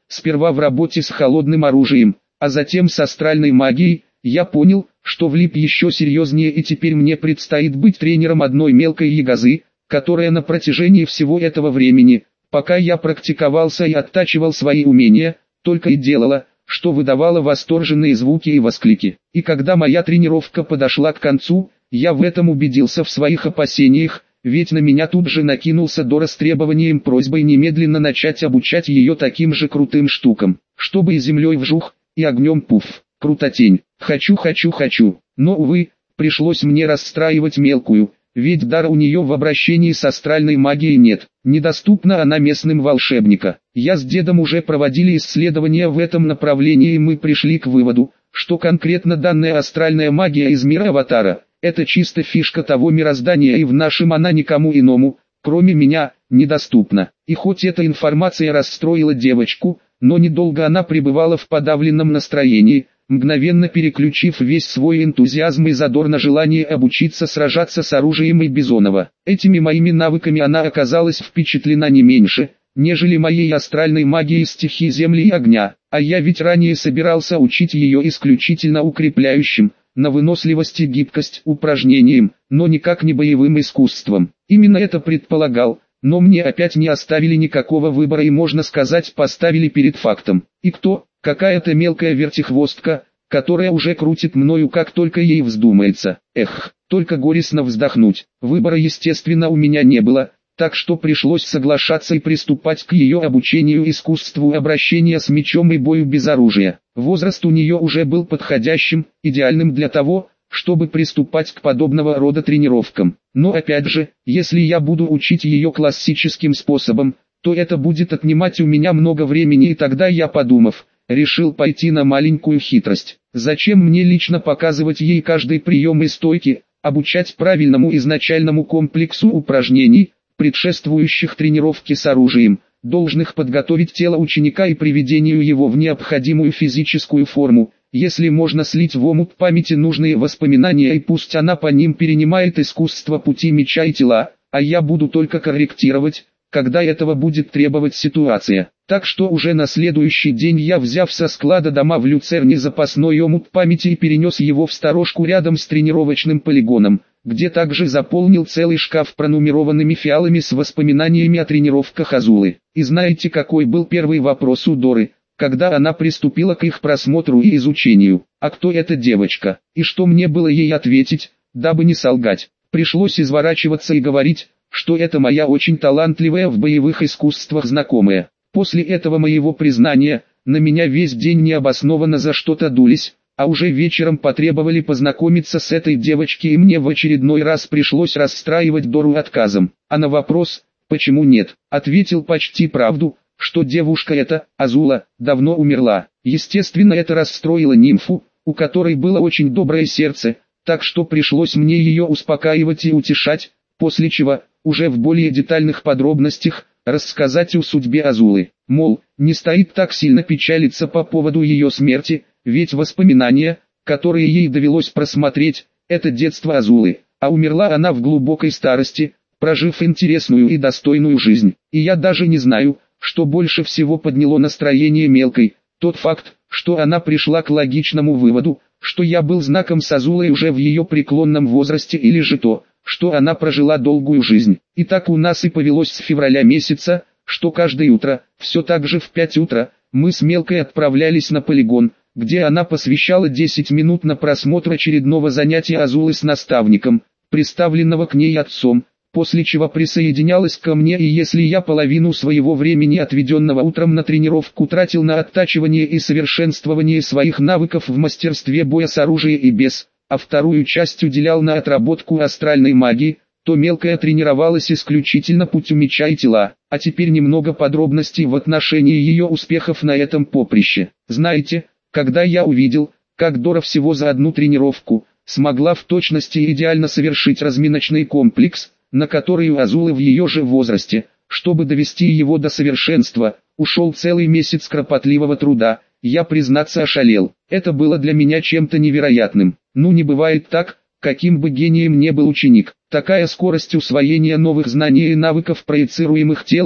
сперва в работе с холодным оружием, а затем с астральной магией, я понял, что влип еще серьезнее, и теперь мне предстоит быть тренером одной мелкой ягозы, которая на протяжении всего этого времени, пока я практиковался и оттачивал свои умения, только и делала, что выдавала восторженные звуки и восклики. И когда моя тренировка подошла к концу, я в этом убедился в своих опасениях, ведь на меня тут же накинулся Дора с требованием просьбой немедленно начать обучать ее таким же крутым штукам, чтобы и землей вжух, и огнем пуф. Крутотень. Хочу, хочу, хочу. Но, увы, пришлось мне расстраивать мелкую, ведь дара у нее в обращении с астральной магией нет. Недоступна она местным волшебникам. Я с дедом уже проводили исследования в этом направлении, и мы пришли к выводу, что конкретно данная астральная магия из мира Аватара – это чисто фишка того мироздания, и в нашем она никому иному, кроме меня, недоступна. И хоть эта информация расстроила девочку, но недолго она пребывала в подавленном настроении, мгновенно переключив весь свой энтузиазм и задор на желание обучиться сражаться с оружием и Бизонова. Этими моими навыками она оказалась впечатлена не меньше, нежели моей астральной магией стихий земли и огня, а я ведь ранее собирался учить ее исключительно укрепляющим, на выносливость и гибкость упражнениям, но никак не боевым искусством. Именно это предполагал, но мне опять не оставили никакого выбора и, можно сказать, поставили перед фактом. И кто? Какая-то мелкая вертихвостка, которая уже крутит мною как только ей вздумается. Эх, только горестно вздохнуть. Выбора, естественно, у меня не было, так что пришлось соглашаться и приступать к ее обучению искусству обращения с мечом и бою без оружия. Возраст у нее уже был подходящим, идеальным для того, чтобы приступать к подобного рода тренировкам. Но опять же, если я буду учить ее классическим способом, то это будет отнимать у меня много времени, и тогда я, подумав, решил пойти на маленькую хитрость. Зачем мне лично показывать ей каждый прием и стойки, обучать правильному изначальному комплексу упражнений, предшествующих тренировке с оружием, должных подготовить тело ученика и приведению его в необходимую физическую форму, если можно слить в омут памяти нужные воспоминания, и пусть она по ним перенимает искусство пути меча и тела, а я буду только корректировать, когда этого будет требовать ситуация. Так что уже на следующий день я, взяв со склада дома в Люцерне запасной омут памяти, и перенес его в сторожку рядом с тренировочным полигоном, где также заполнил целый шкаф пронумерованными фиалами с воспоминаниями о тренировках Азулы. И знаете, какой был первый вопрос у Доры, когда она приступила к их просмотру и изучению? А кто эта девочка? И что мне было ей ответить, дабы не солгать? Пришлось изворачиваться и говорить, что это моя очень талантливая в боевых искусствах знакомая. После этого моего признания, на меня весь день необоснованно за что-то дулись, а уже вечером потребовали познакомиться с этой девочкой, и мне в очередной раз пришлось расстраивать Дору отказом. А на вопрос, почему нет, ответил почти правду, что девушка эта, Азула, давно умерла. Естественно, это расстроило нимфу, у которой было очень доброе сердце, так что пришлось мне ее успокаивать и утешать, после чего, уже в более детальных подробностях, рассказать о судьбе Азулы. Мол, не стоит так сильно печалиться по поводу ее смерти, ведь воспоминания, которые ей довелось просмотреть, это детство Азулы, а умерла она в глубокой старости, прожив интересную и достойную жизнь. И я даже не знаю, что больше всего подняло настроение мелкой, тот факт, что она пришла к логичному выводу, что я был знаком с Азулой уже в ее преклонном возрасте, или же то, что она прожила долгую жизнь. И так у нас и повелось с февраля месяца, что каждое утро, все так же в пять утра, мы с мелкой отправлялись на полигон, где она посвящала десять минут на просмотр очередного занятия Азулы с наставником, представленного к ней отцом, после чего присоединялась ко мне, и если я половину своего времени, отведенного утром на тренировку, тратил на оттачивание и совершенствование своих навыков в мастерстве боя с оружием и без, а вторую часть уделял на отработку астральной магии, то мелкая тренировалась исключительно путем меча и тела. А теперь немного подробностей в отношении ее успехов на этом поприще. Знаете, когда я увидел, как Дора всего за одну тренировку смогла в точности идеально совершить разминочный комплекс, на который у Азулы в ее же возрасте, чтобы довести его до совершенства, ушел целый месяц кропотливого труда, я, признаться, ошалел. Это было для меня чем-то невероятным. Ну, не бывает так, каким бы гением не был ученик. Такая скорость усвоения новых знаний и навыков, проецируемых телом,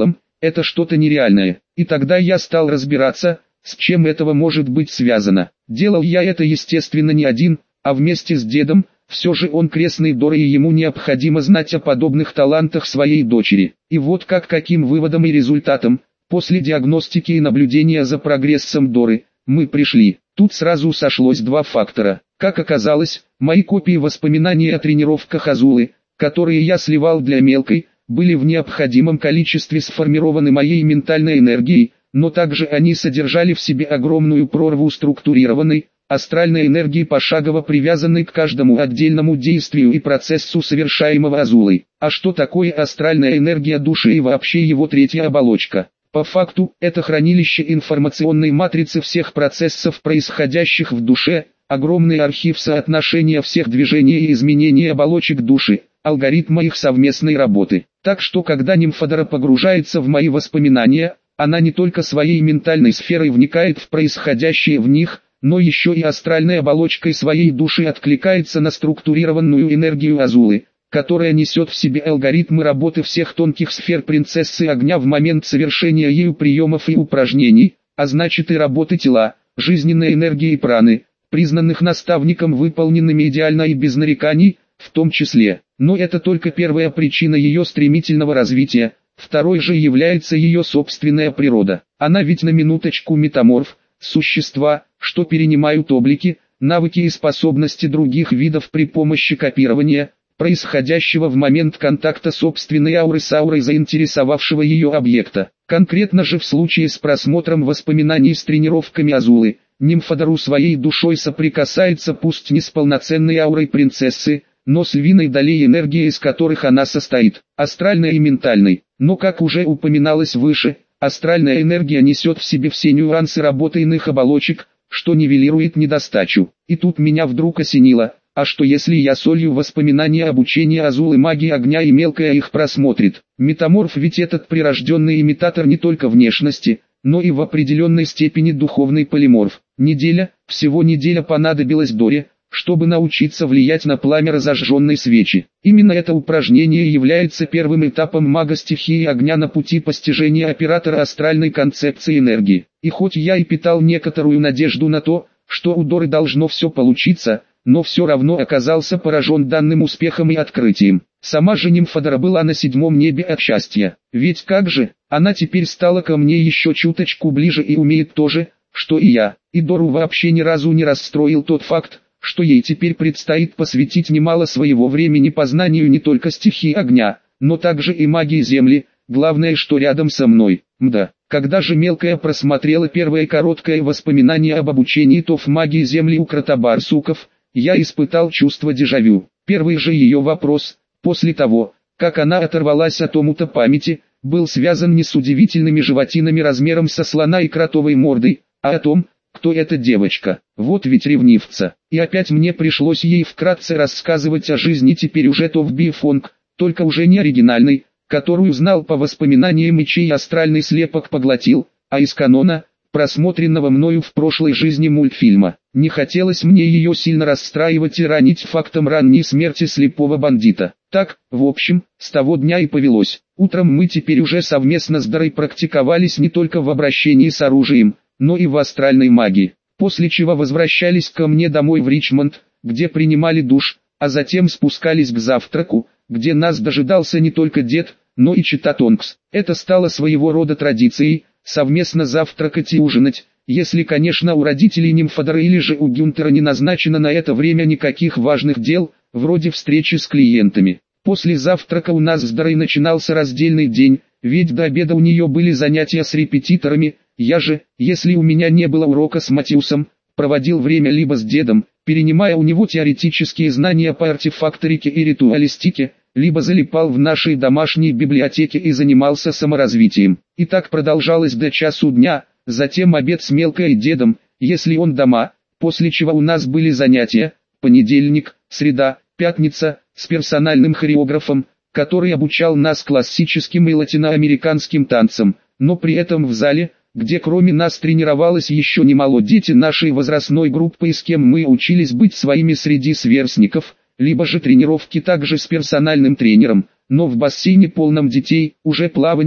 это что-то нереальное. И тогда я стал разбираться, с чем этого может быть связано. Делал я это естественно не один, а вместе с дедом. Все же он крестный Доры, и ему необходимо знать о подобных талантах своей дочери. И вот как каким выводом и результатом, после диагностики и наблюдения за прогрессом Доры, мы пришли. Тут сразу сошлось два фактора. Как оказалось, мои копии воспоминаний о тренировках Азулы, которые я сливал для мелкой, были в необходимом количестве сформированы моей ментальной энергией, но также они содержали в себе огромную прорву структурированной, астральной энергии, пошагово привязанной к каждому отдельному действию и процессу, совершаемого Азулой. А что такое астральная энергия души и вообще его третья оболочка? По факту, это хранилище информационной матрицы всех процессов, происходящих в душе, огромный архив соотношения всех движений и изменений оболочек души, алгоритма их совместной работы. Так что когда нимфодора погружается в мои воспоминания, она не только своей ментальной сферой вникает в происходящее в них, но еще и астральной оболочкой своей души откликается на структурированную энергию Азулы, которая несет в себе алгоритмы работы всех тонких сфер принцессы огня в момент совершения ею приемов и упражнений, а значит и работы тела, жизненной энергии и праны, признанных наставником выполненными идеально и без нареканий, в том числе. Но это только первая причина ее стремительного развития, второй же является ее собственная природа. Она ведь на минуточку метаморф, существа, что перенимают облики, навыки и способности других видов при помощи копирования, происходящего в момент контакта собственной ауры с аурой заинтересовавшего ее объекта. Конкретно же в случае с просмотром воспоминаний с тренировками Азулы, нимфодору своей душой соприкасается пусть не с полноценной аурой принцессы, но с львиной долей энергии, из которых она состоит, астральной и ментальной. Но как уже упоминалось выше, астральная энергия несет в себе все нюансы работы иных оболочек, что нивелирует недостачу. И тут меня вдруг осенило, а что если я солью воспоминания обучения Азулы магии огня и мелкая их просмотрит? Метаморф ведь этот прирожденный имитатор не только внешности, но и в определенной степени духовный полиморф. Неделя, всего неделя понадобилась Доре, чтобы научиться влиять на пламя разожженной свечи. Именно это упражнение является первым этапом мага стихии огня на пути постижения оператора астральной концепции энергии. И хоть я и питал некоторую надежду на то, что у Доры должно все получиться, но все равно оказался поражен данным успехом и открытием. Сама же нимфодора была на седьмом небе от счастья. Ведь как же, она теперь стала ко мне еще чуточку ближе и умеет то же, что и я. И Дору вообще ни разу не расстроил тот факт, что ей теперь предстоит посвятить немало своего времени познанию не только стихии огня, но также и магии земли, главное, что рядом со мной. Мда, когда же мелкая просмотрела первое короткое воспоминание об обучении то в магии земли у кротобарсуков, я испытал чувство дежавю. Первый же ее вопрос, после того, как она оторвалась от омута памяти, был связан не с удивительными животинами размером со слона и кротовой мордой, а о том, кто эта девочка. Вот ведь ревнивца. И опять мне пришлось ей вкратце рассказывать о жизни теперь уже Товби Фонг, только уже не оригинальной, которую знал по воспоминаниям и чей астральный слепок поглотил, а из канона, просмотренного мною в прошлой жизни мультфильма. Не хотелось мне ее сильно расстраивать и ранить фактом ранней смерти слепого бандита. Так, в общем, с того дня и повелось. Утром мы теперь уже совместно с Дорой практиковались не только в обращении с оружием, но и в астральной магии. После чего возвращались ко мне домой в Ричмонд, где принимали душ, а затем спускались к завтраку, где нас дожидался не только дед, но и чита Тонкс. Это стало своего рода традицией, совместно завтракать и ужинать, если, конечно, у родителей нимфодоры или же у Гюнтера не назначено на это время никаких важных дел, вроде встречи с клиентами. После завтрака у нас с Дорой начинался раздельный день, ведь до обеда у нее были занятия с репетиторами. Я же, если у меня не было урока с Матиусом, проводил время либо с дедом, перенимая у него теоретические знания по артефакторике и ритуалистике, либо залипал в нашей домашней библиотеке и занимался саморазвитием. И так продолжалось до часу дня, затем обед с мелкой и дедом, если он дома, после чего у нас были занятия, понедельник, среда, пятница, с персональным хореографом, который обучал нас классическим и латиноамериканским танцам, но при этом в зале, где кроме нас тренировалось еще немало дети нашей возрастной группы и с кем мы учились быть своими среди сверстников, либо же тренировки также с персональным тренером, но в бассейне полном детей, уже плаванию,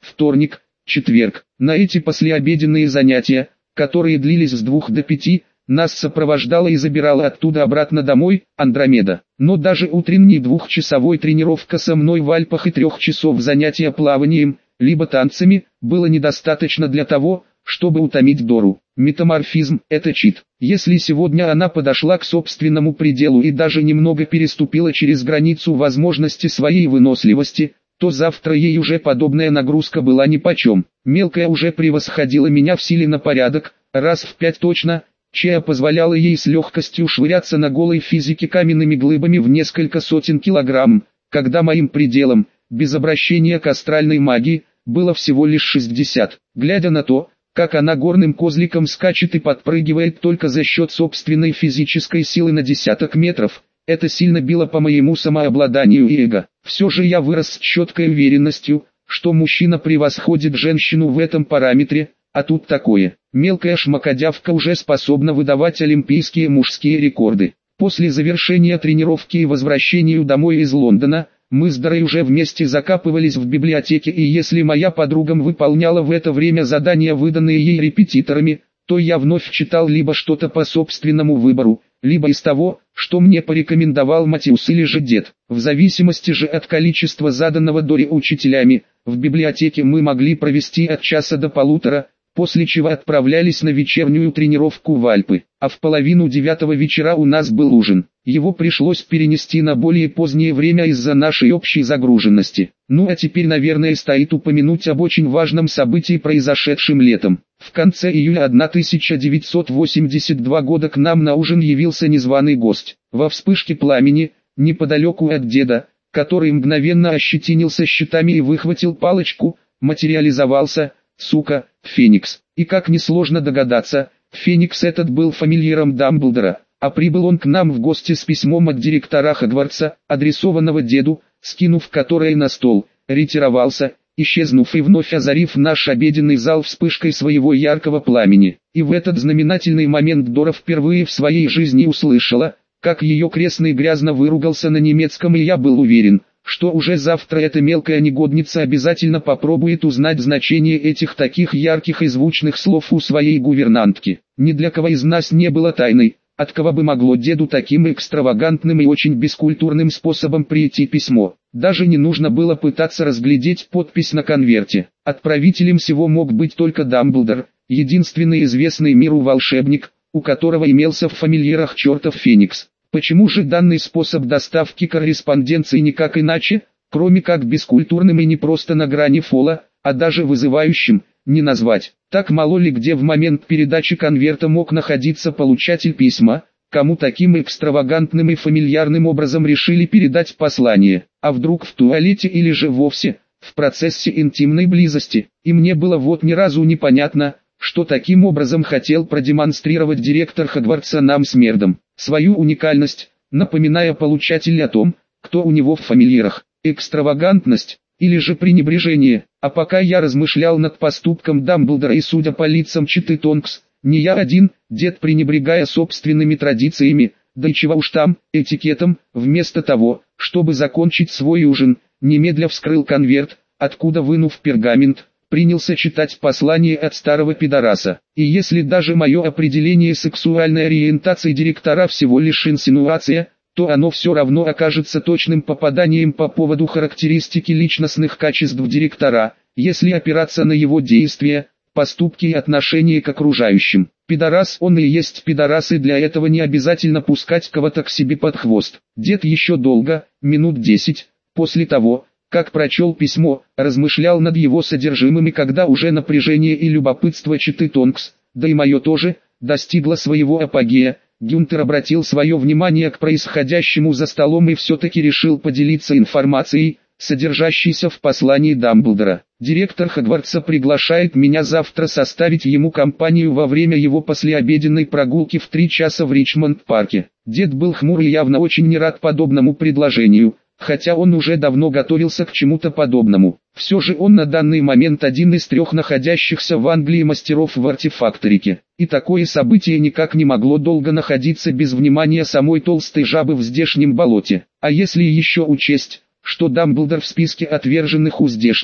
вторник, четверг. На эти послеобеденные занятия, которые длились с двух до пяти, нас сопровождала и забирала оттуда обратно домой Андромеда. Но даже утренней двухчасовой тренировка со мной в Альпах и трех часов занятия плаванием, либо танцами, было недостаточно для того, чтобы утомить Дору. Метаморфизм – это чит. Если сегодня она подошла к собственному пределу и даже немного переступила через границу возможности своей выносливости, то завтра ей уже подобная нагрузка была нипочем. Мелкая уже превосходила меня в силе на порядок, раз в пять точно, чья позволяла ей с легкостью швыряться на голой физике каменными глыбами в несколько сотен килограмм, когда моим пределом, без обращения к астральной магии, было всего лишь шестьдесят. Глядя на то, как она горным козликом скачет и подпрыгивает только за счет собственной физической силы на десяток метров, это сильно било по моему самообладанию и эго. Все же я вырос с четкой уверенностью, что мужчина превосходит женщину в этом параметре, а тут такое. Мелкая шмакодявка уже способна выдавать олимпийские мужские рекорды. После завершения тренировки и возвращения домой из Лондона, мы с Дорой уже вместе закапывались в библиотеке, и если моя подруга выполняла в это время задания, выданные ей репетиторами, то я вновь читал либо что-то по собственному выбору, либо из того, что мне порекомендовал Матиус или же дед. В зависимости же от количества заданного Доре учителями, в библиотеке мы могли провести от часа до полутора, после чего отправлялись на вечернюю тренировку в Альпы, а в половину девятого вечера у нас был ужин. Его пришлось перенести на более позднее время из-за нашей общей загруженности. Ну а теперь, наверное, стоит упомянуть об очень важном событии, произошедшем летом. В конце июля тысяча девятьсот восемьдесят два года к нам на ужин явился незваный гость. Во вспышке пламени, неподалеку от деда, который мгновенно ощетинился щитами и выхватил палочку, материализовался, сука, Феникс. И как несложно догадаться, Феникс этот был фамильяром Дамблдора, а прибыл он к нам в гости с письмом от директора Хогвартса, адресованного деду, скинув которое на стол, ретировался, исчезнув и вновь озарив наш обеденный зал вспышкой своего яркого пламени. И в этот знаменательный момент Дора впервые в своей жизни услышала, как ее крестный грязно выругался на немецком, и я был уверен, что уже завтра эта мелкая негодница обязательно попробует узнать значение этих таких ярких и звучных слов у своей гувернантки. Ни для кого из нас не было тайной, от кого бы могло деду таким экстравагантным и очень бескультурным способом прийти письмо. Даже не нужно было пытаться разглядеть подпись на конверте. Отправителем всего мог быть только Дамблдор, единственный известный миру волшебник, у которого имелся в фамильярах чертов Феникс. Почему же данный способ доставки корреспонденции никак иначе, кроме как бескультурным и не просто на грани фола, а даже вызывающим, не назвать? Так мало ли где в момент передачи конверта мог находиться получатель письма, кому таким экстравагантным и фамильярным образом решили передать послание, а вдруг в туалете или же вовсе, в процессе интимной близости. И мне было вот ни разу непонятно, что таким образом хотел продемонстрировать директор Хогвартса нам с Мердом. Свою уникальность, напоминая получателю о том, кто у него в фамильярах. Экстравагантность, или же пренебрежение. А пока я размышлял над поступком Дамблдора и судя по лицам читы Тонкс, не я один, дед, пренебрегая собственными традициями, да и чего уж там, этикетом, вместо того, чтобы закончить свой ужин, немедля вскрыл конверт, откуда, вынув пергамент, принялся читать послание от старого пидораса. И если даже мое определение сексуальной ориентации директора всего лишь инсинуация, то оно все равно окажется точным попаданием по поводу характеристики личностных качеств директора, если опираться на его действия, поступки и отношения к окружающим. Пидорас он и есть пидорас, и для этого не обязательно пускать кого-то к себе под хвост. Дед еще долго, минут десять, после того, как прочел письмо, размышлял над его содержимым, и когда уже напряжение и любопытство читы Тонкс, да и мое тоже, достигло своего апогея, Гюнтер обратил свое внимание к происходящему за столом и все-таки решил поделиться информацией, содержащейся в послании Дамблдора. Директор Хогвартса приглашает меня завтра составить ему компанию во время его послеобеденной прогулки в три часа в Ричмонд-парке. Дед был хмур и явно очень не рад подобному предложению, хотя он уже давно готовился к чему-то подобному. Все же он на данный момент один из трех находящихся в Англии мастеров в артефакторике. И такое событие никак не могло долго находиться без внимания самой толстой жабы в здешнем болоте. А если еще учесть, что Дамблдор в списке отверженных у здешних,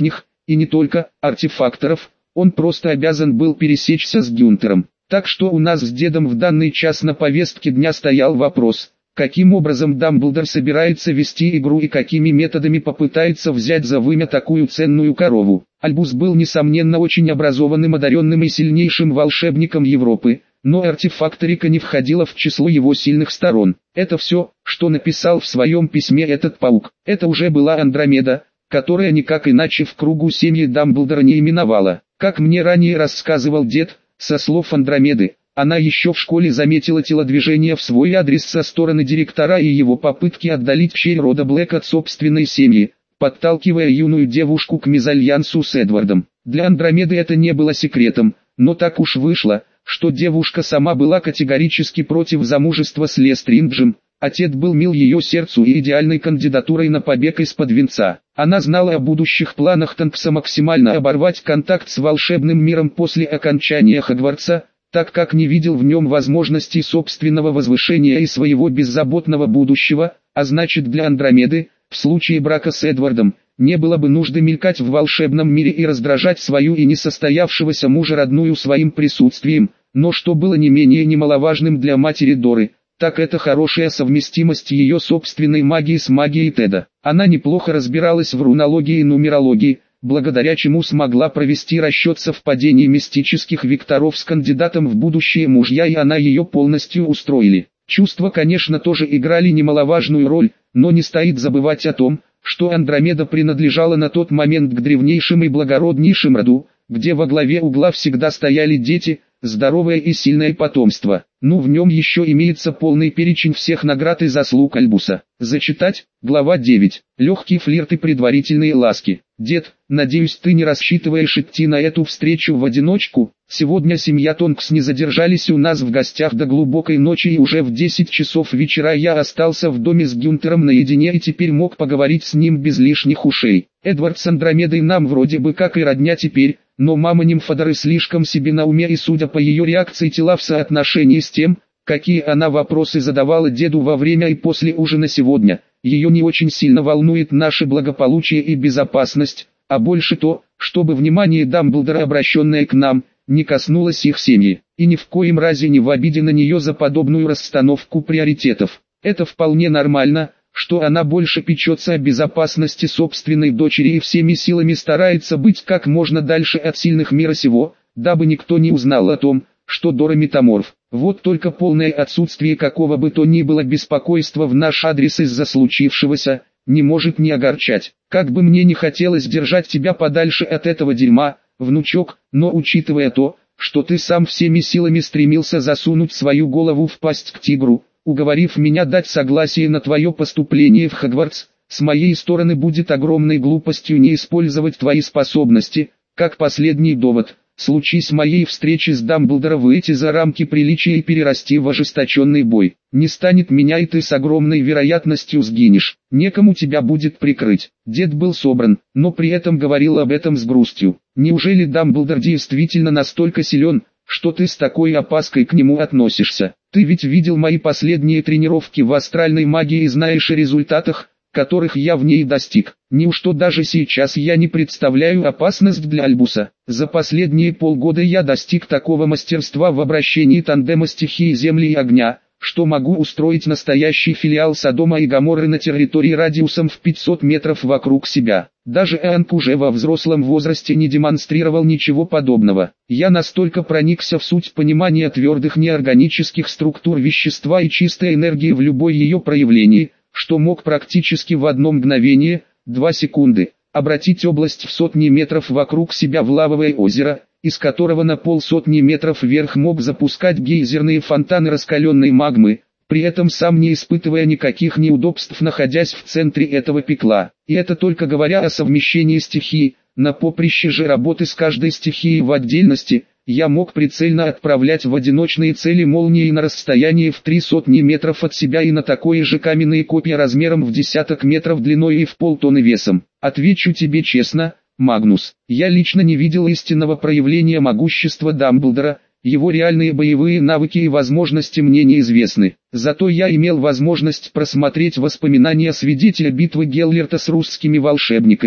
и не только, артефакторов, он просто обязан был пересечься с Гюнтером. Так что у нас с дедом в данный час на повестке дня стоял вопрос, каким образом Дамблдор собирается вести игру и какими методами попытается взять за вымя такую ценную корову. Альбус был несомненно очень образованным, одаренным и сильнейшим волшебником Европы, но артефакторика не входила в число его сильных сторон. Это все, что написал в своем письме этот паук. Это уже была Андромеда, которая никак иначе в кругу семьи Дамблдора не именовала. Как мне ранее рассказывал дед, со слов Андромеды, она еще в школе заметила телодвижение в свой адрес со стороны директора и его попытки отдалить щель рода Блэк от собственной семьи, подталкивая юную девушку к мезальянсу с Эдвардом. Для Андромеды это не было секретом, но так уж вышло, что девушка сама была категорически против замужества с Лестринджем. Отец был мил ее сердцу и идеальной кандидатурой на побег из-под венца. Она знала о будущих планах Тонкса максимально оборвать контакт с волшебным миром после окончания Хогвартса, так как не видел в нем возможностей собственного возвышения и своего беззаботного будущего, а значит для Андромеды, в случае брака с Эдвардом, не было бы нужды мелькать в волшебном мире и раздражать свою и несостоявшегося мужа родную своим присутствием, но что было не менее немаловажным для матери Доры, так это хорошая совместимость ее собственной магии с магией Теда. Она неплохо разбиралась в рунологии и нумерологии, благодаря чему смогла провести расчет совпадений мистических векторов с кандидатом в будущие мужья, и она ее полностью устроили. Чувства, конечно, тоже играли немаловажную роль, но не стоит забывать о том, что Андромеда принадлежала на тот момент к древнейшим и благороднейшим роду, где во главе угла всегда стояли дети, здоровое и сильное потомство. Ну, в нем еще имеется полный перечень всех наград и заслуг Альбуса. Зачитать? Глава девять. Легкий флирт и предварительные ласки. Дед, надеюсь, ты не рассчитываешь идти на эту встречу в одиночку? Сегодня семья Тонкс не задержались у нас в гостях до глубокой ночи, и уже в десять часов вечера я остался в доме с Гюнтером наедине и теперь мог поговорить с ним без лишних ушей. Эдвард с Андромедой нам вроде бы как и родня теперь, но мама Нимфодоры слишком себе на уме, и судя по ее реакции тела в соотношении с тем, какие она вопросы задавала деду во время и после ужина сегодня, ее не очень сильно волнует наше благополучие и безопасность, а больше то, чтобы внимание Дамблдора, обращенное к нам, не коснулось их семьи, и ни в коем разе не в обиде на нее за подобную расстановку приоритетов. Это вполне нормально, что она больше печется о безопасности собственной дочери и всеми силами старается быть как можно дальше от сильных мира сего, дабы никто не узнал о том, что Дора метаморф. Вот только полное отсутствие какого бы то ни было беспокойства в наш адрес из-за случившегося, не может не огорчать. Как бы мне не хотелось держать тебя подальше от этого дерьма, внучок, но учитывая то, что ты сам всеми силами стремился засунуть свою голову в пасть к тигру, уговорив меня дать согласие на твое поступление в Хогвартс, с моей стороны будет огромной глупостью не использовать твои способности, как последний довод. Случись моей встречи с Дамблдором выйти за рамки приличия и перерасти в ожесточенный бой, не станет меня, и ты с огромной вероятностью сгинешь, некому тебя будет прикрыть. Дед был собран, но при этом говорил об этом с грустью. Неужели Дамблдор действительно настолько силен, что ты с такой опаской к нему относишься? Ты ведь видел мои последние тренировки в астральной магии и знаешь о результатах, которых я в ней достиг. Неужто даже сейчас я не представляю опасность для Альбуса? За последние полгода я достиг такого мастерства в обращении тандема стихии земли и огня, что могу устроить настоящий филиал Содома и Гоморры на территории радиусом в пятьсот метров вокруг себя. Даже Энк уже во взрослом возрасте не демонстрировал ничего подобного. Я настолько проникся в суть понимания твердых неорганических структур вещества и чистой энергии в любой ее проявлении, что мог практически в одно мгновение, два секунды, обратить область в сотни метров вокруг себя в лавовое озеро, из которого на полсотни метров вверх мог запускать гейзерные фонтаны раскаленной магмы, при этом сам не испытывая никаких неудобств, находясь в центре этого пекла. И это только говоря о совмещении стихий. На поприще же работы с каждой стихией в отдельности, я мог прицельно отправлять в одиночные цели молнии на расстоянии в три сотни метров от себя и на такое же каменные копья размером в десяток метров длиной и в полтонны весом. Отвечу тебе честно, Магнус, я лично не видел истинного проявления могущества Дамблдора, его реальные боевые навыки и возможности мне неизвестны. Зато я имел возможность просмотреть воспоминания свидетеля битвы Геллерта с русскими волшебниками,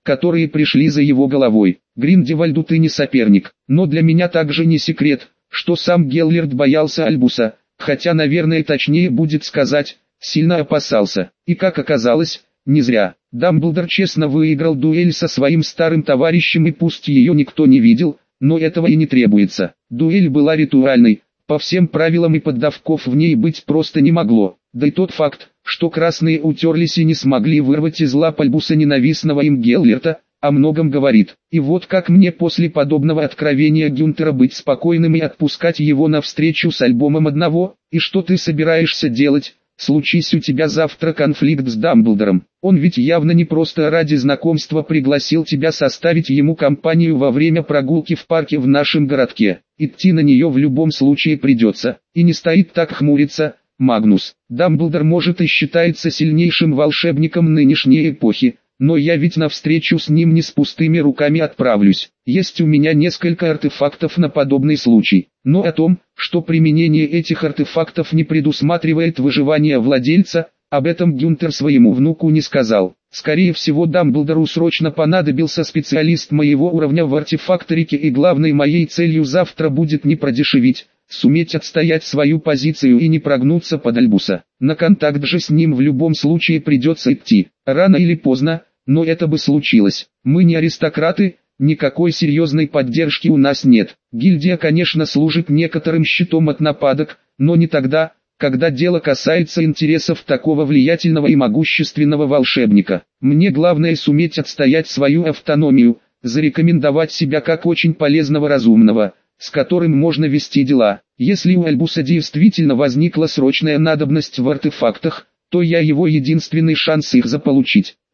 которые пришли за его головой. Гриндевальду ты не соперник, но для меня также не секрет, что сам Геллерд боялся Альбуса, хотя, наверное, точнее будет сказать, сильно опасался. И как оказалось, не зря. Дамблдор честно выиграл дуэль со своим старым товарищем, и пусть ее никто не видел, но этого и не требуется. Дуэль была ритуальной, по всем правилам, и поддавков в ней быть просто не могло. Да и тот факт, что красные утерлись и не смогли вырвать из лап Альбуса ненавистного им Геллерта, о многом говорит. И вот как мне после подобного откровения Гюнтера быть спокойным и отпускать его навстречу с альбомом одного? И что ты собираешься делать, случись у тебя завтра конфликт с Дамблдором? Он ведь явно не просто ради знакомства пригласил тебя составить ему компанию во время прогулки в парке в нашем городке. Идти на нее в любом случае придется. И не стоит так хмуриться, Магнус. Дамблдор может и считается сильнейшим волшебником нынешней эпохи, но я ведь навстречу с ним не с пустыми руками отправлюсь. Есть у меня несколько артефактов на подобный случай. Но о том, что применение этих артефактов не предусматривает выживание владельца, об этом Гюнтер своему внуку не сказал. Скорее всего, Дамблдору срочно понадобился специалист моего уровня в артефакторике, и главной моей целью завтра будет не продешевить, суметь отстоять свою позицию и не прогнуться под Альбуса. На контакт же с ним в любом случае придется идти, рано или поздно, но это бы случилось. Мы не аристократы, никакой серьезной поддержки у нас нет. Гильдия, конечно, служит некоторым щитом от нападок, но не тогда, когда дело касается интересов такого влиятельного и могущественного волшебника. Мне главное суметь отстоять свою автономию, зарекомендовать себя как очень полезного разумного, с которым можно вести дела. Если у Альбуса действительно возникла срочная надобность в артефактах, то я его единственный шанс их заполучить.